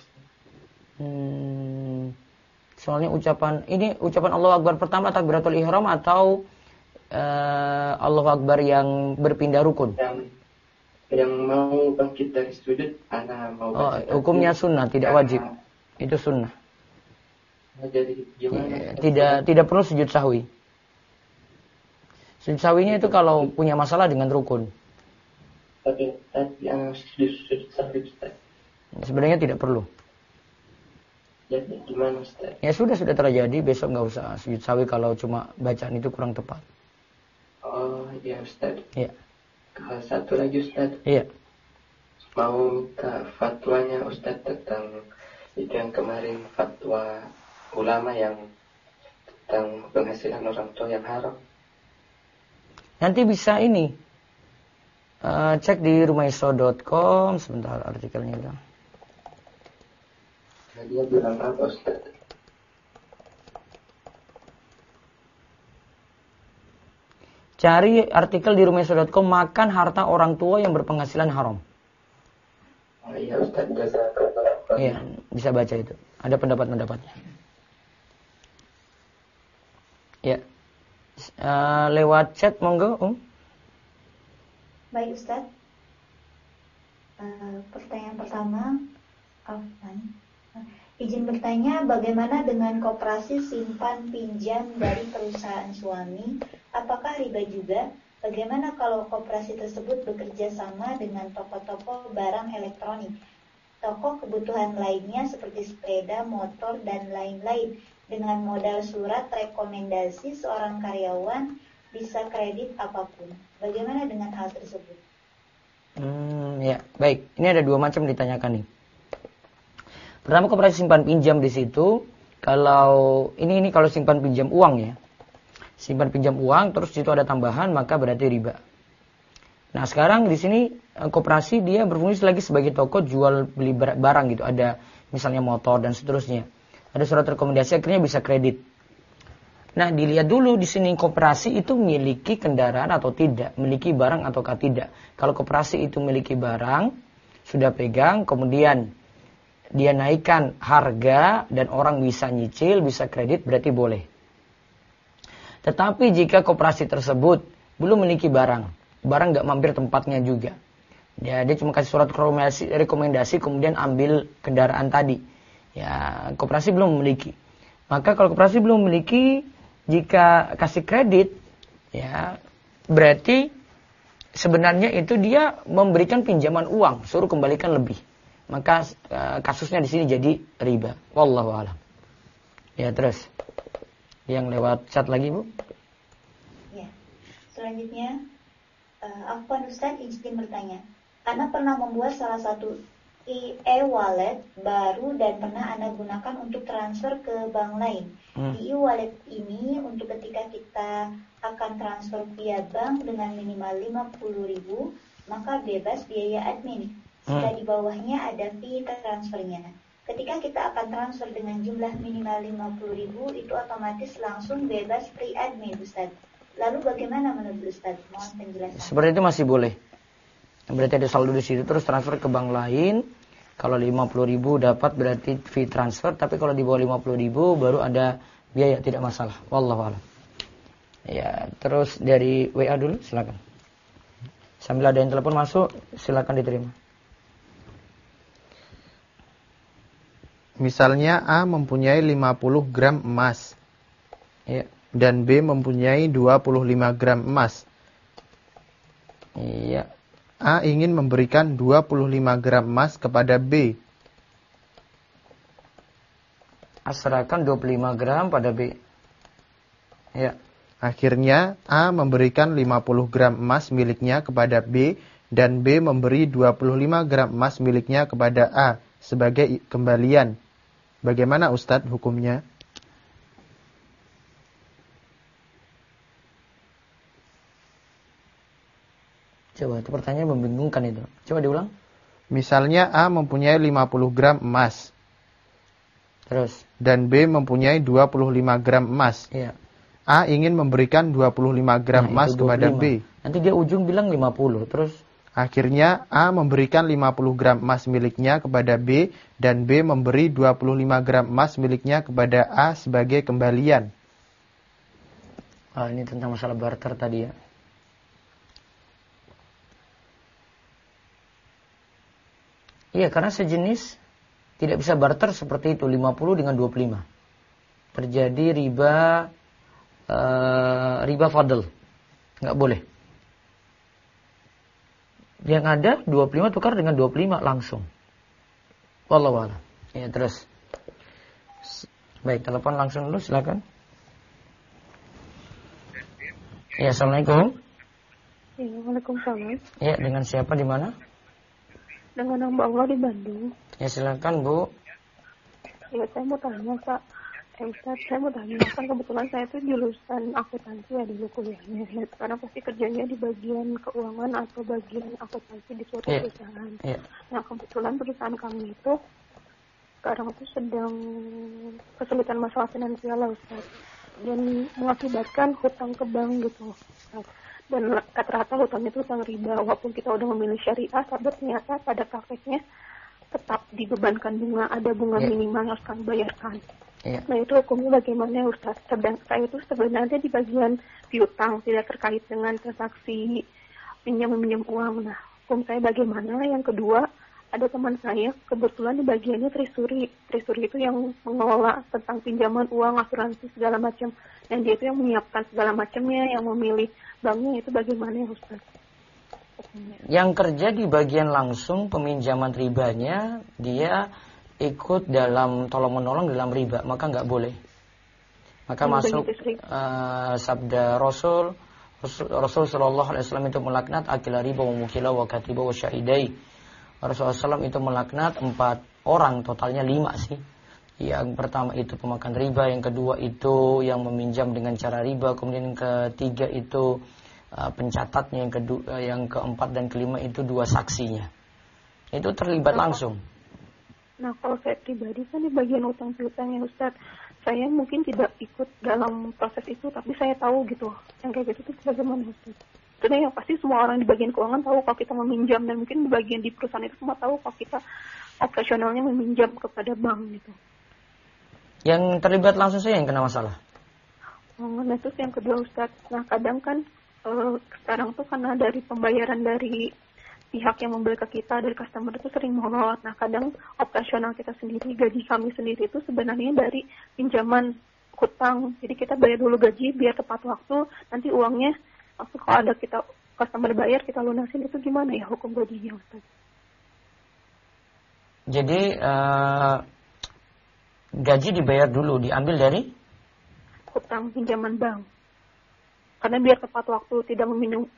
Soalnya ucapan Allahu Akbar pertama takbiratul ihram atau Allahu Akbar yang berpindah rukun? Yang mau bangkit dari sujud, anak mau. Hukumnya sunnah, tidak wajib. Itu sunnah. Jadi gimana? Tidak perlu sujud sahwi. Sujud sahwinya itu kalau punya masalah dengan rukun. Tapi yang sujud sahwi Ustaz. Sebenarnya tidak perlu. Jadi gimana Ustaz? Ya sudah terjadi, besok nggak usah sujud sahwi kalau cuma bacaan itu kurang tepat. Oh iya Ustaz. Iya. Kalau satu lagi Ustaz. Iya. Mau minta fatwanya Ustaz tentang itu yang kemarin, fatwa ulama yang tentang penghasilan orang tua yang haram. Nanti bisa ini. Cek di rumaiso.com sebentar artikelnya itu. Nah, dia bilang apa Ustaz? Cari artikel di rumaiso.com, makan harta orang tua yang berpenghasilan haram. Oh iya Ustaz, jazakallah. Iya, bisa baca itu. Ada pendapat-pendapatnya. Ya. Lewat chat monggo, Baik Ustaz. Pertanyaan pertama, izin bertanya, bagaimana dengan koperasi simpan pinjam dari perusahaan suami? Apakah riba juga? Bagaimana kalau koperasi tersebut bekerja sama dengan toko-toko barang elektronik, toko kebutuhan lainnya seperti sepeda, motor, dan lain-lain, dengan modal surat rekomendasi seorang karyawan bisa kredit apapun. Bagaimana dengan hal tersebut? Ya, baik. Ini ada dua macam ditanyakan nih. Pertama, koperasi simpan pinjam di situ, kalau ini kalau simpan pinjam uang ya. Simpan pinjam uang terus di situ ada tambahan, maka berarti riba. Nah, sekarang di sini koperasi dia berfungsi lagi sebagai toko jual beli barang gitu. Ada misalnya motor dan seterusnya. Ada surat rekomendasi, akhirnya bisa kredit. Nah, dilihat dulu di sini koperasi itu memiliki kendaraan atau tidak, memiliki barang ataukah tidak. Kalau koperasi itu memiliki barang, sudah pegang, kemudian dia naikkan harga dan orang bisa nyicil, bisa kredit, berarti boleh. Tetapi jika koperasi tersebut belum memiliki barang nggak mampir tempatnya juga, dia cuma kasih surat rekomendasi kemudian ambil kendaraan tadi, ya koperasi belum memiliki. Maka kalau koperasi belum memiliki, jika kasih kredit, ya berarti sebenarnya itu dia memberikan pinjaman uang, suruh kembalikan lebih. Maka kasusnya di sini jadi riba. Wallahu a'lam. Ya, terus yang lewat chat lagi, Bu. Ya. Selanjutnya, Afwan Ustaz izin bertanya. Ana pernah membuat salah satu e-wallet baru dan pernah Anda gunakan untuk transfer ke bank lain. Di e-wallet ini untuk ketika kita akan transfer via bank dengan minimal 50.000, maka bebas biaya admin. Jika di bawahnya ada fee transfernya. Ketika kita akan transfer dengan jumlah minimal 50.000, itu otomatis langsung bebas free admin, Ustaz. Lalu bagaimana menurut Ustaz? Mohon penjelasan. Seperti itu masih boleh. Berarti ada saldo di situ, terus transfer ke bank lain. Kalau 50.000 dapat berarti fee transfer, tapi kalau di bawah 50.000 baru ada biaya, tidak masalah. Wallahu a'lam. Ya, terus dari WA dulu, silakan. Sambil ada yang telepon masuk, silakan diterima. Misalnya A mempunyai 50 gram emas. Ya. Dan B mempunyai 25 gram emas. Iya. A ingin memberikan 25 gram emas kepada B. A serahkan 25 gram pada B. Ya. Akhirnya A memberikan 50 gram emas miliknya kepada B dan B memberi 25 gram emas miliknya kepada A sebagai kembalian. Bagaimana Ustadz hukumnya? Coba, itu pertanyaan membingungkan itu. Coba diulang. Misalnya A mempunyai 50 gram emas. Terus. Dan B mempunyai 25 gram emas. Iya. A ingin memberikan 25 gram emas kepada B. Nanti dia ujung bilang 50. Terus. Akhirnya A memberikan 50 gram emas miliknya kepada B dan B memberi 25 gram emas miliknya kepada A sebagai kembalian. Ini tentang masalah barter tadi ya. Iya, karena sejenis tidak bisa barter seperti itu, 50 dengan 25. Terjadi riba fadl. Nggak boleh. Yang ada 25 tukar dengan 25 langsung. Wallahu a'lam. Ya, terus. Baik, telepon langsung dulu, silakan. Ya, assalamualaikum. Ya, waalaikumsalam. Ya, dengan siapa di mana? Dengan hamba Allah di Bandung. Ya, silakan Bu. Ya, saya mau tanya Pak. Ustaz, saya mau tanya, kan kebetulan saya itu jurusan akuntansi ya dulu kuliahnya. Nah, sekarang pasti kerjanya di bagian keuangan atau bagian akuntansi di suatu perusahaan. Nah, kebetulan perusahaan kami itu sekarang itu sedang kesulitan masalah finansial lah Ustaz. Dan mengakibatkan hutang ke bank gitu Ustaz. Dan rata-rata hutangnya itu hutang riba. Walaupun kita udah memilih syariah, tapi ternyata pada prakteknya tetap dibebankan bunga. Ada bunga minimal yang harus kami bayarkan. Nah, itu hukumnya bagaimana Ustaz? Saya itu sebenarnya di bagian piutang, tidak terkait dengan transaksi pinjam-meminjam uang. Nah, hukum saya bagaimana? Yang kedua, ada teman saya kebetulan di bagiannya treasury. Treasury itu yang mengelola tentang pinjaman uang, asuransi segala macam. Dan dia itu yang menyiapkan segala macamnya, yang memilih banknya. Itu bagaimana Ustaz? Yang kerja di bagian langsung peminjaman ribanya, dia ikut dalam tolong-menolong dalam riba, maka nggak boleh. Maka masuk sabda Rasul Sallallahu Alaihi Wasallam itu melaknat akila riba wa mukila wa katiba wa syahidai. Rasulullah SAW itu melaknat 4 orang, totalnya 5 sih. Yang pertama itu pemakan riba, yang kedua itu yang meminjam dengan cara riba, kemudian yang ketiga itu pencatatnya, yang keempat dan kelima itu 2 saksinya. Itu terlibat langsung. Nah, kalau saya pribadi kan di bagian utang piutang ya Ustaz, saya mungkin tidak ikut dalam proses itu, tapi saya tahu gitu. Yang kayak gitu itu bagaimana Ustaz? Maksudnya yang pasti semua orang di bagian keuangan tahu kalau kita meminjam, dan mungkin di bagian di perusahaan itu semua tahu kalau kita operasionalnya meminjam kepada bank gitu. Yang terlibat langsung saja yang kena masalah. Nah terus yang kedua Ustaz, nah kadang kan sekarang tuh karena dari pembayaran dari pihak yang membeli ke kita, dari customer itu sering molor. Nah kadang operasional kita sendiri, gaji kami sendiri itu sebenarnya dari pinjaman hutang. Jadi kita bayar dulu gaji biar tepat waktu, nanti uangnya langsung kalau ada kita customer bayar kita lunasin. Itu gimana ya hukum gajinya Ustaz? Jadi gaji dibayar dulu, diambil dari hutang pinjaman bank. Karena biar tepat waktu, tidak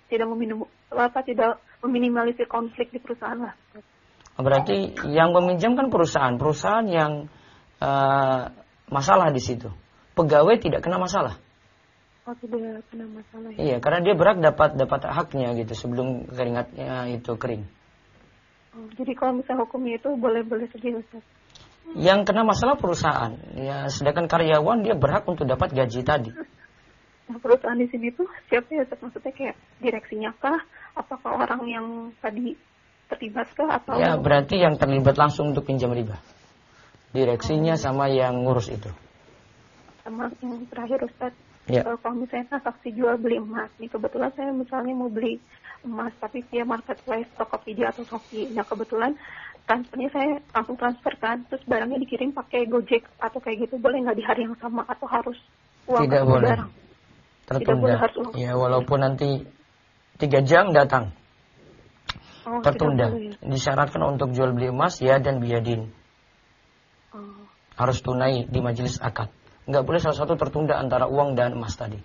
meminimalisir konflik di perusahaan lah. Berarti yang meminjam kan perusahaan yang masalah di situ. Pegawai tidak kena masalah. Oh, tidak kena masalah. Ya? Iya, karena dia berhak dapat haknya gitu sebelum keringatnya itu kering. Oh, jadi kalau misalnya hukumnya itu boleh-boleh saja Ustaz. Yang kena masalah perusahaan, ya sedangkan karyawan dia berhak untuk dapat gaji tadi. Nah, perusahaan di sini tuh siapa ya Ustaz? Maksudnya kayak direksinya kah? Apakah orang yang tadi terlibat kah? Atau Ya, berarti yang terlibat langsung untuk pinjam riba. Direksinya sama yang ngurus itu. Sama yang terakhir Ustaz. Ya. Kalau misalnya transaksi jual beli emas, nih kebetulan saya misalnya mau beli emas tapi via marketplace Tokopedia atau Shopee. Nah kebetulan transfernya saya langsung transferkan, terus barangnya dikirim pakai Gojek atau kayak gitu, boleh nggak di hari yang sama atau harus uang Tidak atau boleh. barang? Tertunda. Tidak boleh, harus uang. Ya, walaupun nanti 3 jam datang. Oh, Tertunda. tidak boleh. Disyaratkan untuk jual beli emas ya dan biyadin. Oh. Harus tunai di majelis akad. Nggak boleh salah satu tertunda antara uang dan emas tadi.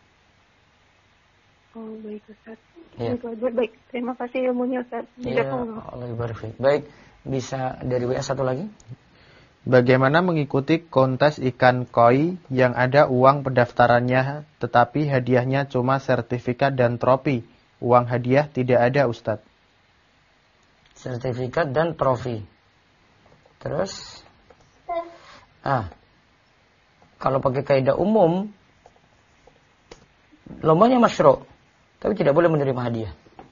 Oh, baik Ustaz. Ya. Itu aja. Baik, terima kasih ilmunya Ustaz. Ya, Allah barik. Baik, bisa dari WA satu lagi. Bagaimana mengikuti kontes ikan koi yang ada uang pendaftarannya tetapi hadiahnya cuma sertifikat dan trofi? Uang hadiah tidak ada Ustadz. Sertifikat dan trofi. Terus? Kalau pakai kaidah umum, lombanya masyru', tapi tidak boleh menerima hadiah.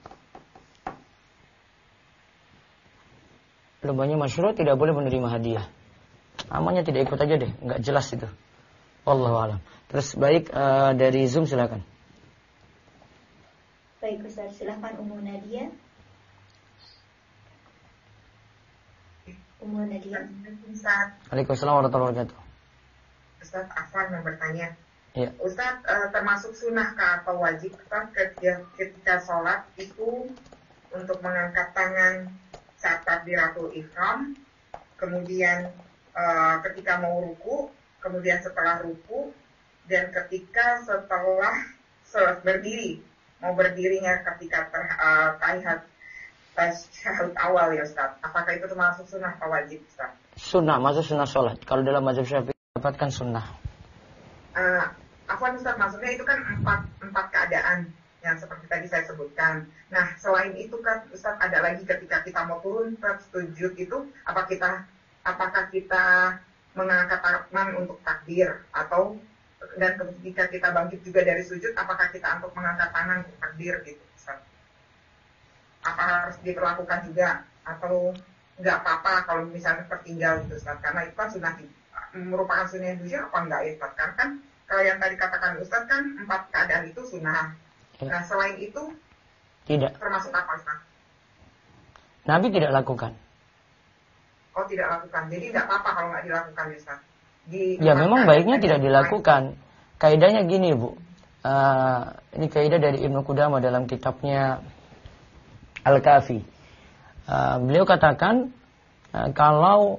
Lombanya masyru', tidak boleh menerima hadiah. Amalnya tidak ikut aja deh, nggak jelas itu. Wallahu a'lam. Terus baik, dari Zoom silakan. Baik Ustaz, silakan Ummu Nadia. Ummu Nadia. Waalaikumsalam warahmatullahi wabarakatuh. Ustaz Afwan yang bertanya. Ya. Ustaz, termasuk sunnahkah atau wajib ketika sholat itu untuk mengangkat tangan saat takbiratul ihram, kemudian ketika mau ruku, kemudian setelah ruku, dan ketika setelah berdiri, mau berdirinya ketika tasyahud awal ya Ustaz. Apakah itu termasuk sunnah atau wajib Ustaz? Sunnah, maksud sunnah sholat. Kalau dalam mazhab Syafi'i dapatkan sunnah. Afwan Ustaz, maksudnya itu kan empat keadaan yang seperti tadi saya sebutkan. Nah, selain itu kan Ustaz ada lagi ketika kita mau turun ke sujud itu, apakah kita mengangkat tangan untuk takbir, atau dan ketika kita bangkit juga dari sujud, apakah kita untuk mengangkat tangan untuk takbir gitu Ustaz? Apa harus diperlakukan juga atau nggak apa-apa kalau misalnya tertinggal gitu Ustaz? Karena itu kan sunnah, merupakan sunnah yang apa enggak ya Ustaz? Kan kalau yang tadi katakan Ustaz kan 4 keadaan itu sunnah. Nah selain itu tidak termasuk apa Ustaz? Nabi tidak lakukan. Oh tidak lakukan, jadi nggak apa-apa kalau nggak dilakukan Ustaz. Ya memang baiknya tidak dilakukan. Kaidahnya gini Bu, ini kaidah dari Ibnu Qudamah dalam kitabnya Al-Kafi. Beliau katakan kalau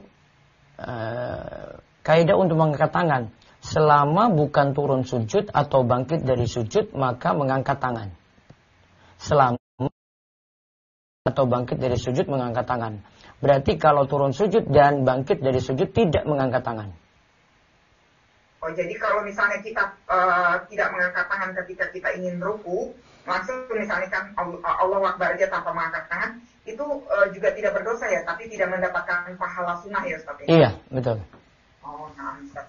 kaidah untuk mengangkat tangan selama bukan turun sujud atau bangkit dari sujud, maka mengangkat tangan. Selama atau bangkit dari sujud, mengangkat tangan. Berarti kalau turun sujud dan bangkit dari sujud tidak mengangkat tangan. Oh jadi kalau misalnya kita tidak mengangkat tangan ketika kita ingin ruku, langsung misalnya kan Allah Akbar aja tanpa mengangkat tangan, itu juga tidak berdosa ya, tapi tidak mendapatkan pahala sunnah ya Ustaz? Iya, betul. Oh, nah Ustaz.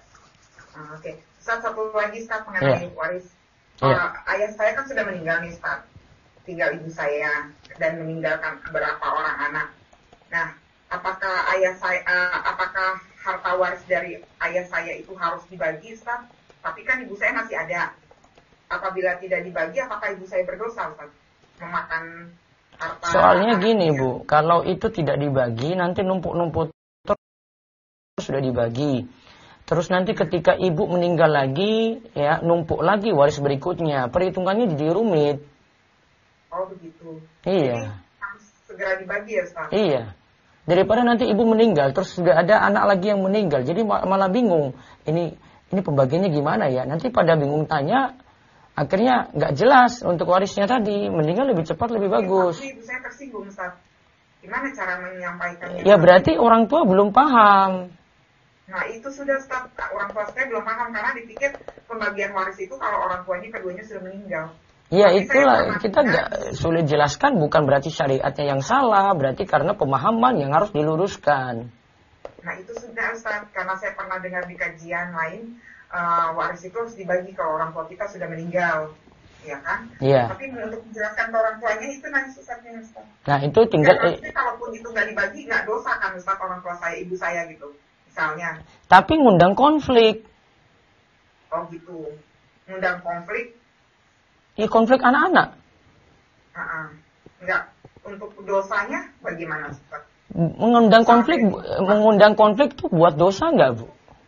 Oke. Ustaz, satu lagi Ustaz mengenai waris. Ayah saya kan sudah meninggal nih Ustaz. tinggal ibu saya dan meninggalkan beberapa orang anak. Nah, apakah apakah harta waris dari ayah saya itu harus dibagi, Ustaz? Tapi kan ibu saya masih ada. Apabila tidak dibagi, apakah ibu saya berdosa, Ustaz? Memakan harta. Soalnya gini, Bu, kalau itu tidak dibagi, nanti numpuk-numpuk terus sudah dibagi. Terus nanti ketika ibu meninggal lagi, ya numpuk lagi waris berikutnya. Perhitungannya jadi rumit. Oh begitu. Iya. Jadi harus segera dibagi ya, Ustaz? Iya. Daripada nanti ibu meninggal, terus sudah ada anak lagi yang meninggal, jadi malah bingung. Ini pembagiannya gimana ya? Nanti pada bingung tanya, akhirnya nggak jelas untuk warisnya tadi. Mendingan lebih cepat lebih bagus. Tapi ibu saya tersinggung, Ustaz. Gimana cara menyampaikannya? Ya berarti orang tua belum paham. Nah itu sudah, Ustaz. Orang tua saya belum paham karena dipikir pembagian waris itu kalau orang tuanya keduanya sudah meninggal. Ya Tapi itulah, kita nggak sulit jelaskan, bukan berarti syariatnya yang salah, berarti karena pemahaman yang harus diluruskan. Nah itu sudah, Ustaz, karena saya pernah dengar di kajian lain, waris itu harus dibagi kalau orang tua kita sudah meninggal, ya kan? Iya. Tapi untuk menjelaskan ke orang tuanya itu nanti susahnya, Ustaz. Nah itu tinggal. Ya, kalaupun itu nggak dibagi, nggak dosa kan, Ustaz, orang tua saya, ibu saya gitu, misalnya. Tapi ngundang konflik. Oh gitu, ngundang konflik. Ya konflik anak-anak. Enggak, untuk dosanya bagaimana, Ustaz? Mengundang konflik tuh buat dosa nggak, Bu?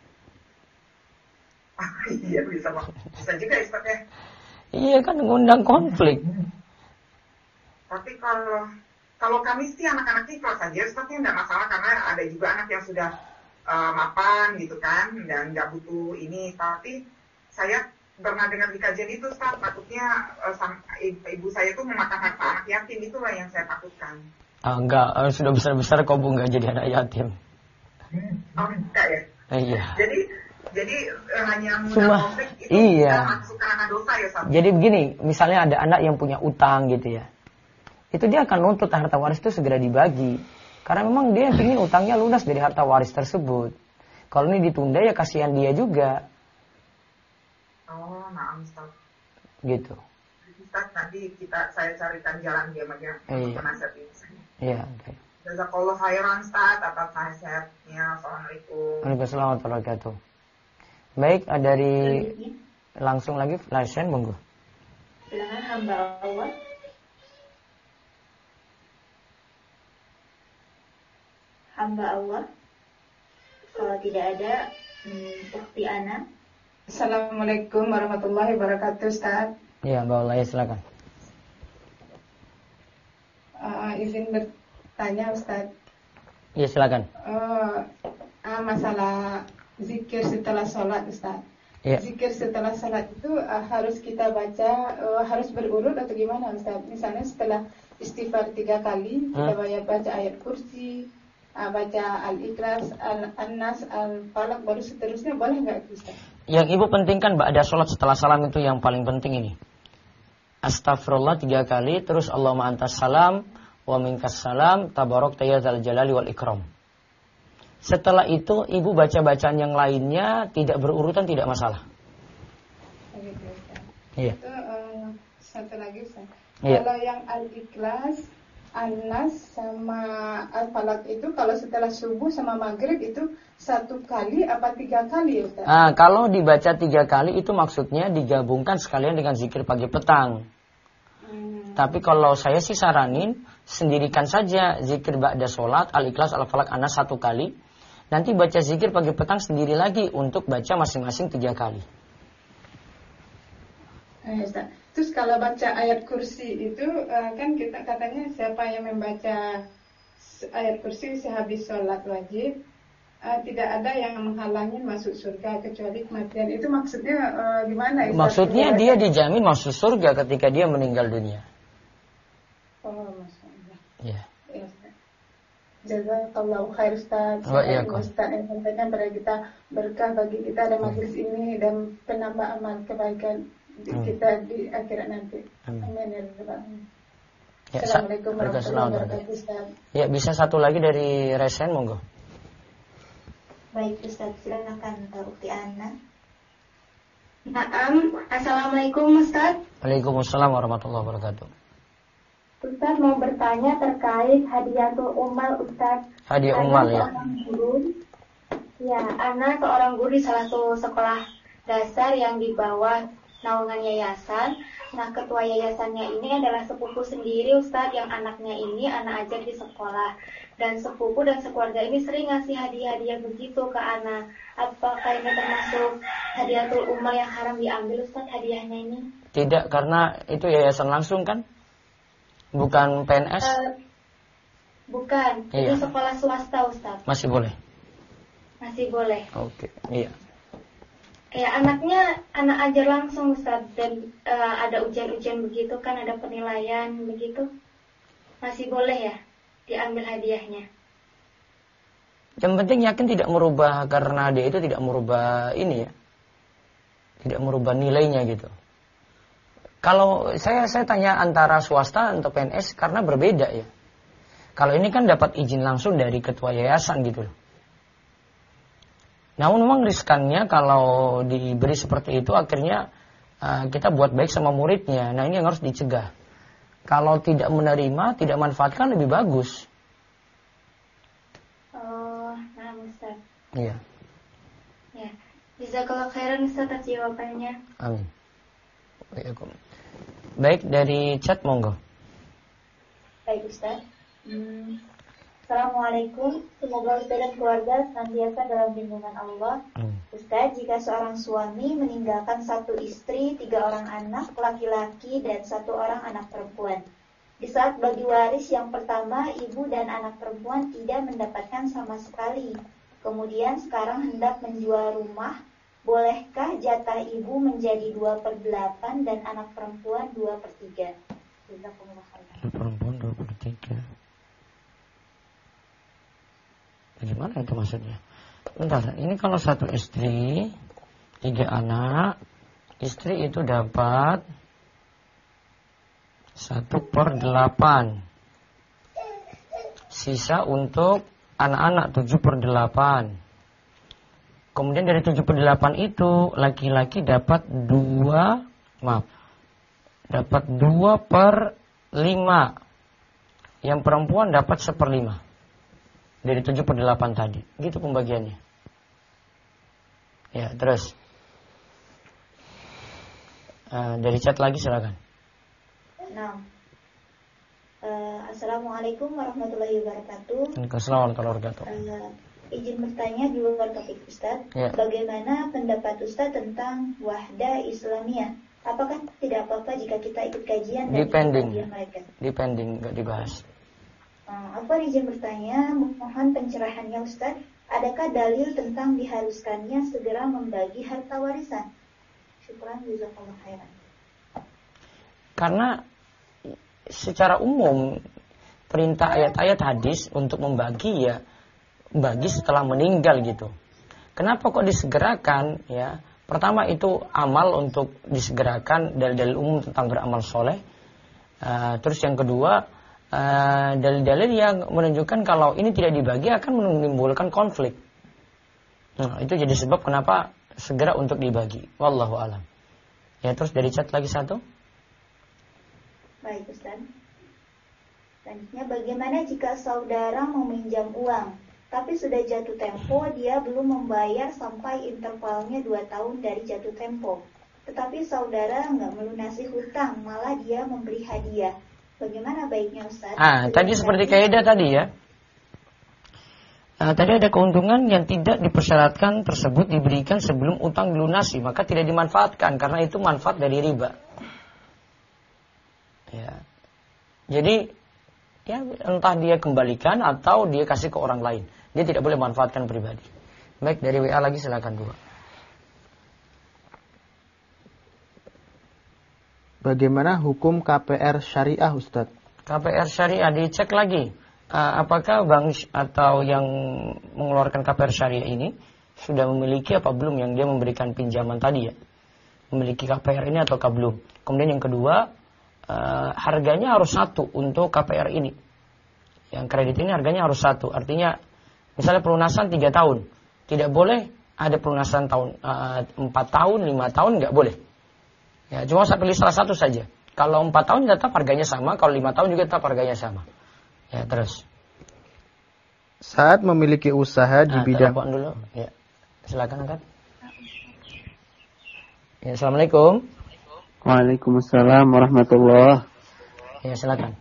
Iya bisa juga, Ustaz ya. Iya kan mengundang konflik. Tapi kalau kami sih anak-anak ikhlas saja, Ustaz, ya nggak masalah karena ada juga anak yang sudah mapan gitu kan dan nggak butuh ini. Tapi saya pernah dengar di kajian itu, Ustaz, takutnya ibu saya itu memakan harta anak yatim, itulah yang saya takutkan. Enggak, sudah besar-besar kok, Bu, nggak jadi anak yatim. Oh enggak ya? Iya. Jadi hanya Cuma, konflik itu iya. masuk karena dosa ya, Ustaz? Jadi begini, misalnya ada anak yang punya utang gitu ya, itu dia akan nuntut harta waris itu segera dibagi, karena memang dia ingin utangnya lunas dari harta waris tersebut. Kalau ini ditunda ya kasihan dia juga. Oh, nah, Ustaz. Gitu. Ustaz, nanti saya carikan jalan dia untuk penasihat ini. Iya, oke. Jazakallah khairan, Ustaz, atas nasihatnya. Assalamualaikum. Waalaikumsalam warahmatullahi wabarakatuh. Baik, dari langsung lagi Laisen, monggo. Silakan hamba Allah. Hamba Allah. Kalau tidak ada, Ukti Ana. Assalamualaikum warahmatullahi wabarakatuh, Ustaz. Iya, Mbak Ulaya, silakan. Izin bertanya, Ustaz. Iya, silakan. Masalah zikir setelah sholat, Ustaz. Ya. Zikir setelah sholat itu harus kita baca, harus berurut atau gimana, Ustaz? Misalnya setelah istighfar 3 kali, kita baca ayat kursi, baca al-ikhlas, al-nas, al-falak, baru seterusnya, boleh nggak itu, Ustaz? Yang ibu pentingkan ba'da sholat setelah salam itu yang paling penting ini. Astaghfirullah 3 kali, terus Allahumma antas salam, wa minkas salam, tabarak tayyadzal jalali wal ikram. Setelah itu ibu baca bacaan yang lainnya tidak berurutan, tidak masalah. Begitu, Ustaz. Iya. Itu satu lagi, Ustaz. Iya. Kalau yang al-ikhlas, An-Nas sama Al-Falaq itu kalau setelah subuh sama maghrib itu 1 kali apa 3 kali, Ustaz? Kalau dibaca 3 kali itu maksudnya digabungkan sekalian dengan zikir pagi petang. Tapi kalau saya sih saranin sendirikan saja zikir ba'da sholat, al-ikhlas, al-falaq, An-Nas 1 kali. Nanti baca zikir pagi petang sendiri lagi untuk baca masing-masing 3 kali. Ustaz. Terus kalau baca ayat kursi itu kan kita katanya siapa yang membaca ayat kursi sehabis sholat wajib tidak ada yang menghalangi masuk surga kecuali kematian. Itu maksudnya gimana? Ustaz? Maksudnya dia dijamin masuk surga ketika dia meninggal dunia. Oh, masyaallah. Ya. Jazakallahu khair, Ustaz. Ustaz yang sampaikan pada kita berkah bagi kita dan majelis ini dan penambah amal kebaikan kita di akhirat nanti. Amin ya rabbal alamin. Assalamualaikum warahmatullahi wabarakatuh, Ustaz. Ya, bisa satu lagi dari Resen, monggo. Baik, Ustaz, silakan Ukti Ana. Assalamualaikum, Ustaz. Waalaikumsalam warahmatullahi wabarakatuh. Ustaz mau bertanya terkait hadiatul umal, Ustaz. Hadiah umal ya. Ana seorang guru di salah satu sekolah dasar yang di bawah naungan yayasan. Nah, ketua yayasannya ini adalah sepupu sendiri, Ustaz, yang anaknya ini anak ajar di sekolah. Dan sepupu dan sekeluarga ini sering ngasih hadiah-hadiah begitu ke anak. Apakah ini termasuk hadiatul umal yang haram diambil, Ustaz, hadiahnya ini? Tidak, karena itu yayasan langsung kan? Bukan PNS? Bukan, iya. Itu sekolah swasta, Ustaz. Masih boleh? Masih boleh. Oke, iya. Ya, anaknya anak ajar langsung, Ustaz, dan ada ujian-ujian begitu kan, ada penilaian begitu. Masih boleh ya diambil hadiahnya? Yang penting yakin tidak merubah, karena dia itu tidak merubah ini ya. Tidak merubah nilainya gitu. Kalau saya tanya antara swasta atau PNS karena berbeda ya. Kalau ini kan dapat izin langsung dari ketua yayasan gitu loh. Namun memang riskannya kalau diberi seperti itu akhirnya kita buat baik sama muridnya. Nah ini yang harus dicegah. Kalau tidak menerima, tidak manfaatkan lebih bagus. Oh, nah Ustaz. Iya. Ya, jazakallahu khairan Ustaz atas jawabannya. Amin. Baik, dari chat monggo. Baik Ustaz. Assalamualaikum, semoga Ustaz dan keluarga senantiasa dalam lindungan Allah. Ustaz, jika seorang suami meninggalkan satu istri, 3 orang anak laki-laki dan 1 orang anak perempuan. Di saat bagi waris yang pertama, ibu dan anak perempuan tidak mendapatkan sama sekali. Kemudian sekarang hendak menjual rumah, bolehkah jatah ibu menjadi 2/8 dan anak perempuan 2/3? Perempuan 2/3. Gimana itu maksudnya? Bentar, ini kalau satu istri, 3 anak, istri itu dapat 1/8. Sisa untuk anak-anak 7/8. Kemudian dari 7/8 itu laki-laki dapat 2/5. Yang perempuan dapat 1/5. Dari 7/8 tadi. Gitu pembagiannya. Ya, terus. Dari chat lagi silakan. Nah. Assalamualaikum warahmatullahi wabarakatuh. Waalaikumsalam warahmatullahi wabarakatuh. Izin bertanya di luar topik Ustaz. Ya. Bagaimana pendapat Ustaz tentang wahdah Islamiyah? Apakah tidak apa-apa jika kita ikut kajian dan Depending, mereka? nggak dibahas. Apa izin bertanya, mohon pencerahannya Ustaz, adakah dalil tentang diharuskannya segera membagi harta warisan? Syukran, jazakallahu khairan. Karena secara umum perintah ayat-ayat hadis untuk membagi ya bagi setelah meninggal gitu. Kenapa kok disegerakan ya? Pertama itu amal untuk disegerakan dalil umum tentang beramal soleh. Terus yang kedua dalil-dalil yang menunjukkan kalau ini tidak dibagi akan menimbulkan konflik. Nah, itu jadi sebab kenapa segera untuk dibagi. Wallahu alam. Ya, terus dari chat lagi satu. Baik, Ustaz. Selanjutnya, bagaimana jika saudara meminjam uang, tapi sudah jatuh tempo, dia belum membayar sampai intervalnya 2 tahun dari jatuh tempo. Tetapi saudara nggak melunasi hutang, malah dia memberi hadiah. Bagaimana baiknya Ustaz? Tadi seperti kaidah tadi ya. Tadi ada keuntungan yang tidak dipersyaratkan tersebut diberikan sebelum utang dilunasi, maka tidak dimanfaatkan karena itu manfaat dari riba. Ya. Jadi ya entah dia kembalikan atau dia kasih ke orang lain. Dia tidak boleh manfaatkan pribadi. Baik, dari WA lagi silakan dua. Bagaimana hukum KPR syariah, Ustadz? KPR syariah dicek lagi. Apakah bank atau yang mengeluarkan KPR syariah ini sudah memiliki apa belum yang dia memberikan pinjaman tadi ya? Memiliki KPR ini ataukah belum? Kemudian yang kedua, harganya harus 1 untuk KPR ini. Yang kredit ini harganya harus 1. Artinya misalnya pelunasan 3 tahun. Tidak boleh ada pelunasan tahun 4 tahun, 5 tahun, nggak boleh. Ya, cuma saya pilih salah satu saja. Kalau 4 tahun tetap harganya sama, kalau 5 tahun juga tetap harganya sama. Ya, terus. Saat memiliki usaha di bidang... Telepon dulu. Ya. Silakan angkat. Ya, Assalamualaikum. Waalaikumsalam warahmatullahi. Ya, silakan.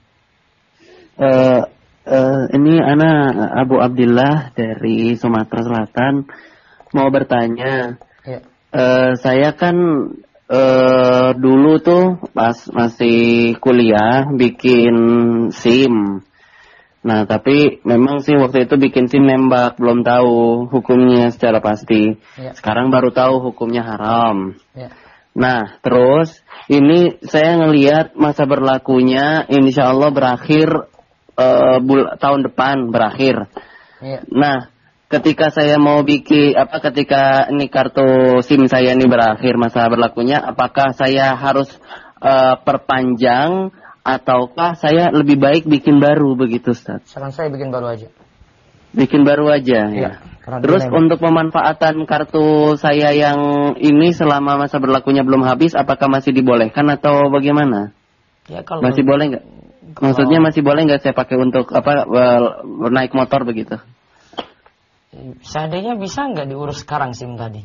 Ini Ana Abu Abdillah dari Sumatera Selatan mau bertanya. Ya. Saya kan dulu tuh pas masih kuliah bikin SIM. Nah, tapi memang sih waktu itu bikin SIM nembak, belum tahu hukumnya secara pasti. Ya. Sekarang baru tahu hukumnya haram. Ya. Nah, terus ini saya ngelihat masa berlakunya insya Allah berakhir tahun depan berakhir. Ya. Nah, ketika saya mau ketika ini kartu SIM saya ini berakhir masa berlakunya, apakah saya harus perpanjang ataukah saya lebih baik bikin baru begitu, Ustaz? Saran saya bikin baru aja. Bikin baru aja ya. Terus untuk pemanfaatan kartu saya yang ini selama masa berlakunya belum habis, apakah masih dibolehkan atau bagaimana? Ya, kalau masih boleh nggak? Maksudnya masih boleh nggak saya pakai untuk naik motor begitu? Seandainya bisa nggak diurus sekarang SIM tadi?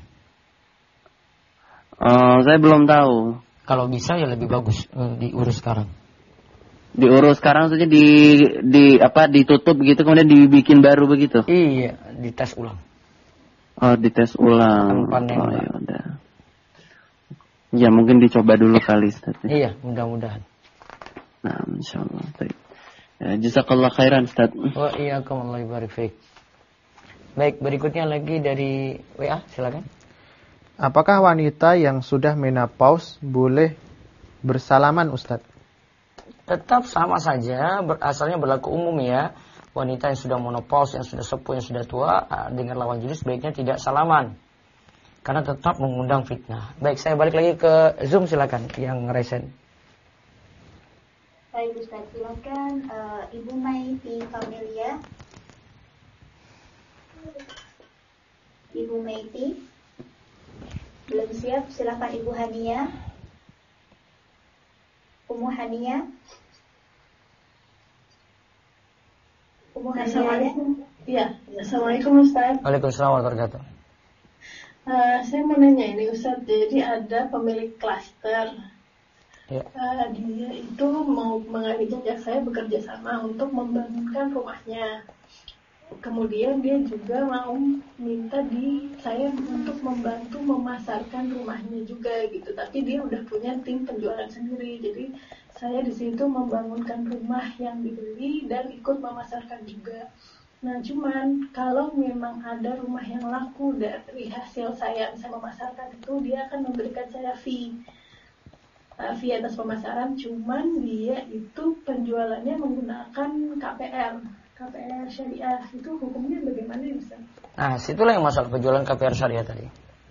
Saya belum tahu. Kalau bisa ya lebih bagus diurus sekarang. Diurus sekarang saja ditutup begitu kemudian dibikin baru begitu. Iya, dites ulang. Oh, dites ulang. Oh, ya udah. Ya mungkin dicoba dulu kali, Ustaz. Iya, mudah-mudahan. Nah, insyaallah. Ya, jazakallah khairan, Ustaz. Wa iyyakum Allah barik fiik. Baik, berikutnya lagi dari WA, silakan. Apakah wanita yang sudah menopause boleh bersalaman, Ustaz? Tetap sama saja, asalnya berlaku umum ya. Wanita yang sudah menopause, yang sudah sepuh, yang sudah tua, dengan lawan jenis sebaiknya tidak salaman. Karena tetap mengundang fitnah. Baik, saya balik lagi ke Zoom, silakan yang resen. Baik Ustaz, silakan Ibu Maiti Familia. Ibu Maiti belum siap, silakan Ibu Hania. Umu Hania. Assalamualaikum. Ya, assalamualaikum Ustaz. Waalaikumsalam warahmatullahi wabarakatuh. Saya mau nanya ini Ustaz, jadi ada pemilik klaster. Ya. Dia itu mau mengajak saya bekerja sama untuk membangunkan rumahnya. Kemudian dia juga mau minta saya untuk membantu memasarkan rumahnya juga gitu. Tapi dia udah punya tim penjualan sendiri. Jadi saya di situ membangunkan rumah yang dibeli dan ikut memasarkan juga. Nah, cuman kalau memang ada rumah yang laku dari hasil saya memasarkan itu, dia akan memberikan saya fee atas pemasaran. Cuman dia itu penjualannya menggunakan KPR syariah. Itu hukumnya bagaimana Ustaz? Nah, situlah yang masalah penjualan KPR syariah tadi.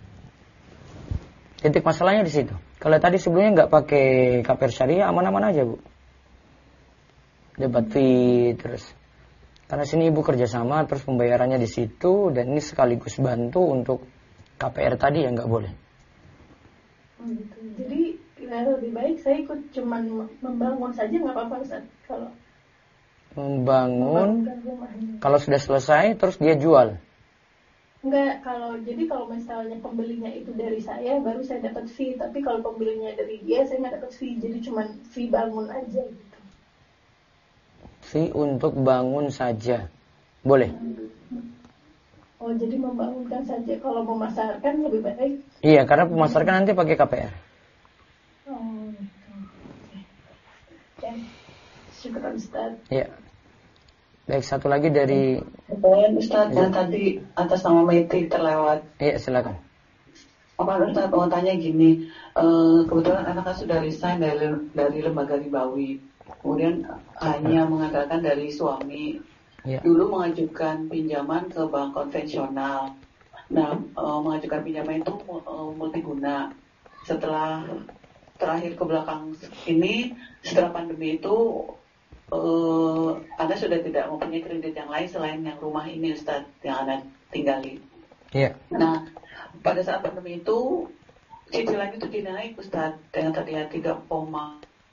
Titik masalahnya di situ. Kalau tadi sebelumnya nggak pakai KPR syariah, aman-aman aja Bu. Dapat fee terus. Karena sini Ibu kerjasama, terus pembayarannya di situ, dan ini sekaligus bantu untuk KPR tadi yang nggak boleh. Gitu. Jadi lebih baik saya ikut cuman membangun saja nggak apa-apa Ustaz? Kalau membangun, kalau sudah selesai terus dia jual. Enggak, kalau misalnya pembelinya itu dari saya, baru saya dapat fee. Tapi kalau pembelinya dari dia, saya nggak dapat fee. Jadi cuma fee bangun aja gitu. Fee untuk bangun saja, boleh? Oh, jadi membangunkan saja. Kalau memasarkan lebih baik? Iya, karena pemasarkan nanti pakai KPR. Oh, gitu. Oke. Syukur Ustaz. Iya. Baik, satu lagi dari Ustaz, yang tadi atas nama Maiti terlewat. Iya, silakan. Ustaz mau tanya gini, kebetulan anaknya sudah resign dari lembaga ribawi, kemudian hanya mengandalkan dari suami. Ya. Dulu mengajukan pinjaman ke bank konvensional. Nah, mengajukan pinjaman itu multiguna. Setelah terakhir ke belakang ini, setelah pandemi itu Anda sudah tidak mempunyai kredit yang lain selain yang rumah ini Ustaz yang Anda tinggali. Iya. Nah, pada saat pandemi itu cicilan itu dinaik Ustaz, yang tadinya 3,5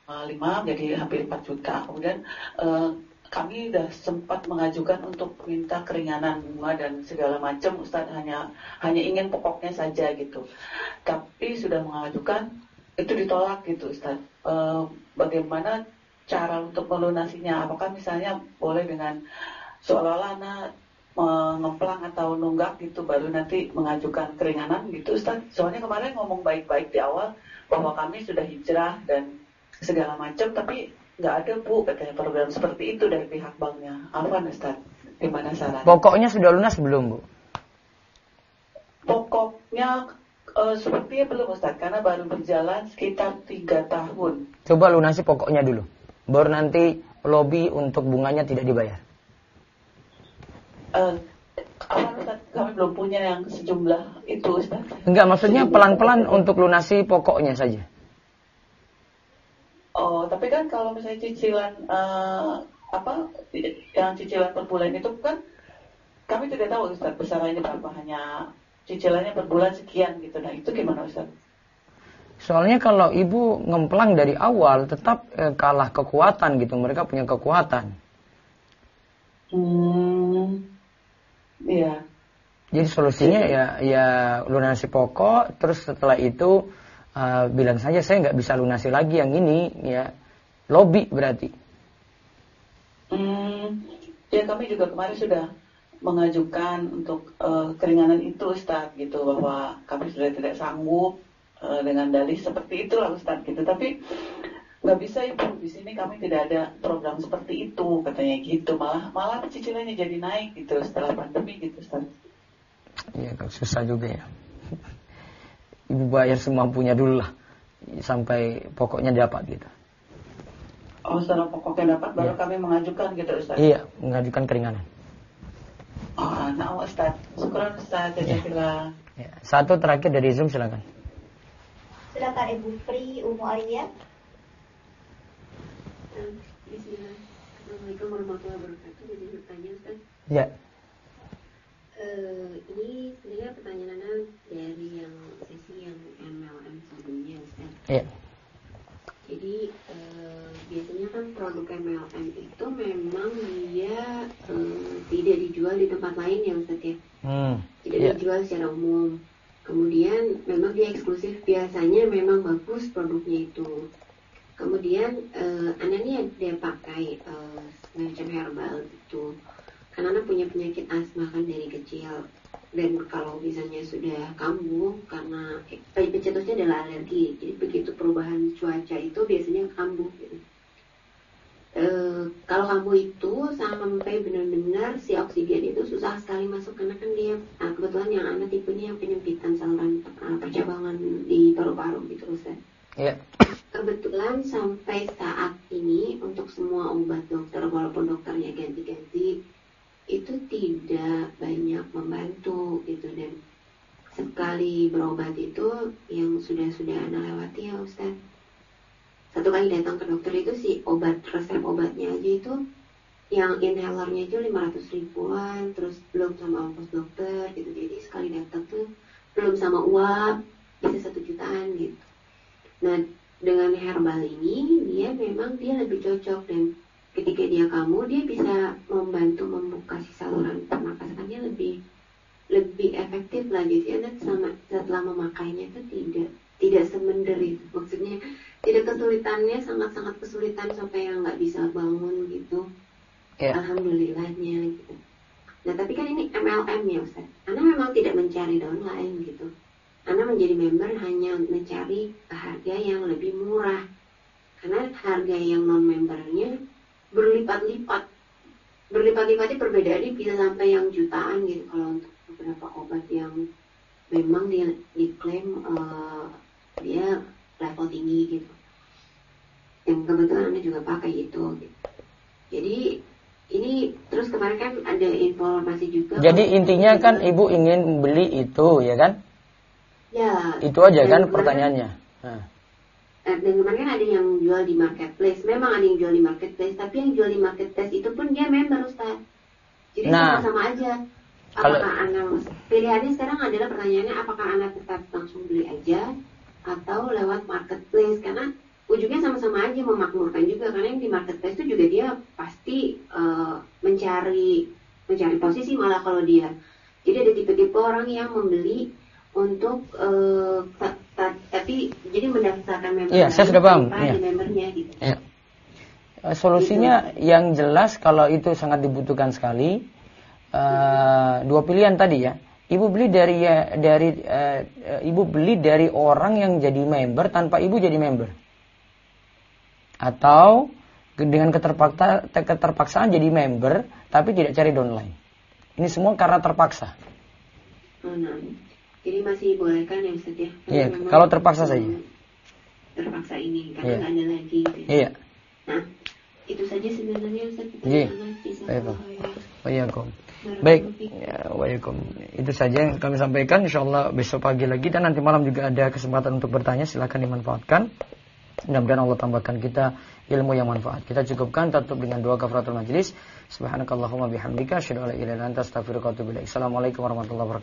jadi hampir 4 juta. Kemudian kami sudah sempat mengajukan untuk minta keringanan bunga dan segala macam, Ustadz hanya ingin pokoknya saja gitu. Tapi sudah mengajukan itu ditolak gitu, Ustadz. Bagaimana cara untuk melunasinya? Apakah misalnya boleh dengan seolah-olah anak ngemplang atau nunggak gitu baru nanti mengajukan keringanan gitu, Ustadz? Soalnya kemarin ngomong baik-baik di awal bahwa kami sudah hijrah dan segala macam, tapi nggak ada Bu katanya program seperti itu dari pihak banknya. Afwan Ustaz, gimana saran? Pokoknya sudah lunas belum Bu? Pokoknya sepertinya belum Ustaz, karena baru berjalan sekitar 3 tahun. Coba lunasi pokoknya dulu, baru nanti lobby untuk bunganya tidak dibayar. Ustaz, kami belum punya yang sejumlah itu Ustaz. Enggak, maksudnya pelan-pelan untuk lunasi pokoknya saja. Oh, tapi kan kalau misalnya cicilan yang cicilan per bulan itu kan kami tidak tahu Ustaz besarannya berapa, hanya cicilannya per bulan sekian gitu. Nah, itu gimana Ustaz? Soalnya kalau ibu ngemplang dari awal tetap kalah kekuatan gitu, mereka punya kekuatan. Iya. Jadi solusinya ya lunasi pokok, terus setelah itu bilang saja saya nggak bisa lunasi lagi yang ini, ya lobby berarti. Ya kami juga kemarin sudah mengajukan untuk keringanan itu Ustaz gitu, bahwa kami sudah tidak sanggup dengan dalih seperti itulah Ustaz gitu. Tapi nggak bisa Ibu, di sini kami tidak ada program seperti itu katanya gitu, malah cicilannya jadi naik gitu setelah pandemi gitu Ustaz. Iya, susah juga ya. Ibu bayar semampunya dulu lah sampai pokoknya dapat gitu. Oh, setelah pokoknya dapat baru kami mengajukan gitu Ustaz. Iya, mengajukan keringanan. Oh, nah Ustaz. Syukur Ustaz. Jazakallah. Ya. Satu terakhir dari Zoom, silakan. Silakan Ibu Pri Umu Alia. Bismillah. Assalamualaikum warahmatullahi wabarakatuh. Jadi bertanya Ustaz. Ya. Ini sebenarnya pertanyaannya dari yang sesi yang MLM sebelumnya Ustaz. Iya. Jadi biasanya kan produk MLM itu memang dia tidak dijual di tempat lain ya Ustaz ya. Tidak dijual secara umum. Kemudian memang dia eksklusif, biasanya memang bagus produknya itu. Kemudian anaknya dia pakai semacam herbal gitu. Karena anak punya penyakit asma kan dari kecil, dan kalau misalnya sudah kambuh karena pencetusnya adalah alergi, jadi begitu perubahan cuaca itu biasanya kambuh gitu. Kalau kambuh itu sampai benar-benar si oksigen itu susah sekali masuk, karena kan dia kebetulan yang anak tipenya yang penyempitan saluran percabangan di paru-paru gitu Ustaz. Iya. Kebetulan sampai saat ini untuk semua obat dokter, walaupun dokternya ganti-ganti, itu tidak banyak membantu gitu. Dan sekali berobat itu yang sudah Ana lewati ya Ustaz, satu kali datang ke dokter itu si obat, resep obatnya aja itu yang inhalernya itu 500 ribuan, terus belum sama ongkos dokter gitu. Jadi sekali datang tuh belum sama uap bisa 1 jutaan gitu. Nah dengan herbal ini dia memang dia lebih cocok, dan ketika dia kambuh dia bisa membantu membuka si saluran pernapasannya lebih efektif lah. Jadi anak setelah memakainya itu tidak semender itu, maksudnya tidak kesulitannya, sangat-sangat kesulitan sampai yang nggak bisa bangun gitu. Alhamdulillahnya gitu. Nah tapi kan ini MLM ya Ustaz, anak memang tidak mencari downline gitu. Anak menjadi member hanya mencari harga yang lebih murah, karena harga yang non membernya berlipat-lipatnya perbedaannya bisa sampai yang jutaan gitu kalau untuk beberapa obat yang memang dia diklaim dia level tinggi gitu, yang kebetulan Anda juga pakai itu gitu. Jadi ini terus kemarin kan ada informasi juga. Jadi intinya kan Ibu ingin beli itu ya kan? Ya. Itu aja kan pertanyaannya. Dan kemarin kan ada yang jual di marketplace. Memang ada yang jual di marketplace, tapi yang jual di marketplace itu pun dia member Ustaz. Jadi sama-sama aja. Apakah Anda, pilihannya sekarang adalah pertanyaannya, apakah Anda tetap langsung beli aja atau lewat marketplace? Karena ujungnya sama-sama aja memakmurkan juga, karena yang di marketplace itu juga dia pasti mencari posisi malah kalau dia. Jadi ada tipe-tipe orang yang membeli untuk tapi jadi mendaftarkan member. Iya, saya sudah paham. Iya. Membernya gitu. Ya. Solusinya gitu. Yang jelas kalau itu sangat dibutuhkan sekali, dua pilihan tadi ya. Ibu beli dari orang yang jadi member tanpa ibu jadi member. Atau dengan keterpaksaan jadi member tapi tidak cari downline. Ini semua karena terpaksa. Nah, jadi masih boleh kan ya Ustaz ya? Iya, kalau terpaksa saja. Terpaksa ini karena nggak ada lagi. Gitu. Iya. Nah, itu saja sebenarnya Ustaz. Iya. Baik, ya, itu saja yang kami sampaikan. Insyaallah besok pagi lagi dan nanti malam juga ada kesempatan untuk bertanya. Silakan dimanfaatkan. Mudah-mudahan Allah tambahkan kita ilmu yang manfaat. Kita cukupkan tutup dengan doa kafaratul majelis. Subhanakallahumma bihamdika asyhadu an la ilaha illa anta astaghfiruka wa atubu ilaik. Assalamualaikum warahmatullahi wabarakatuh.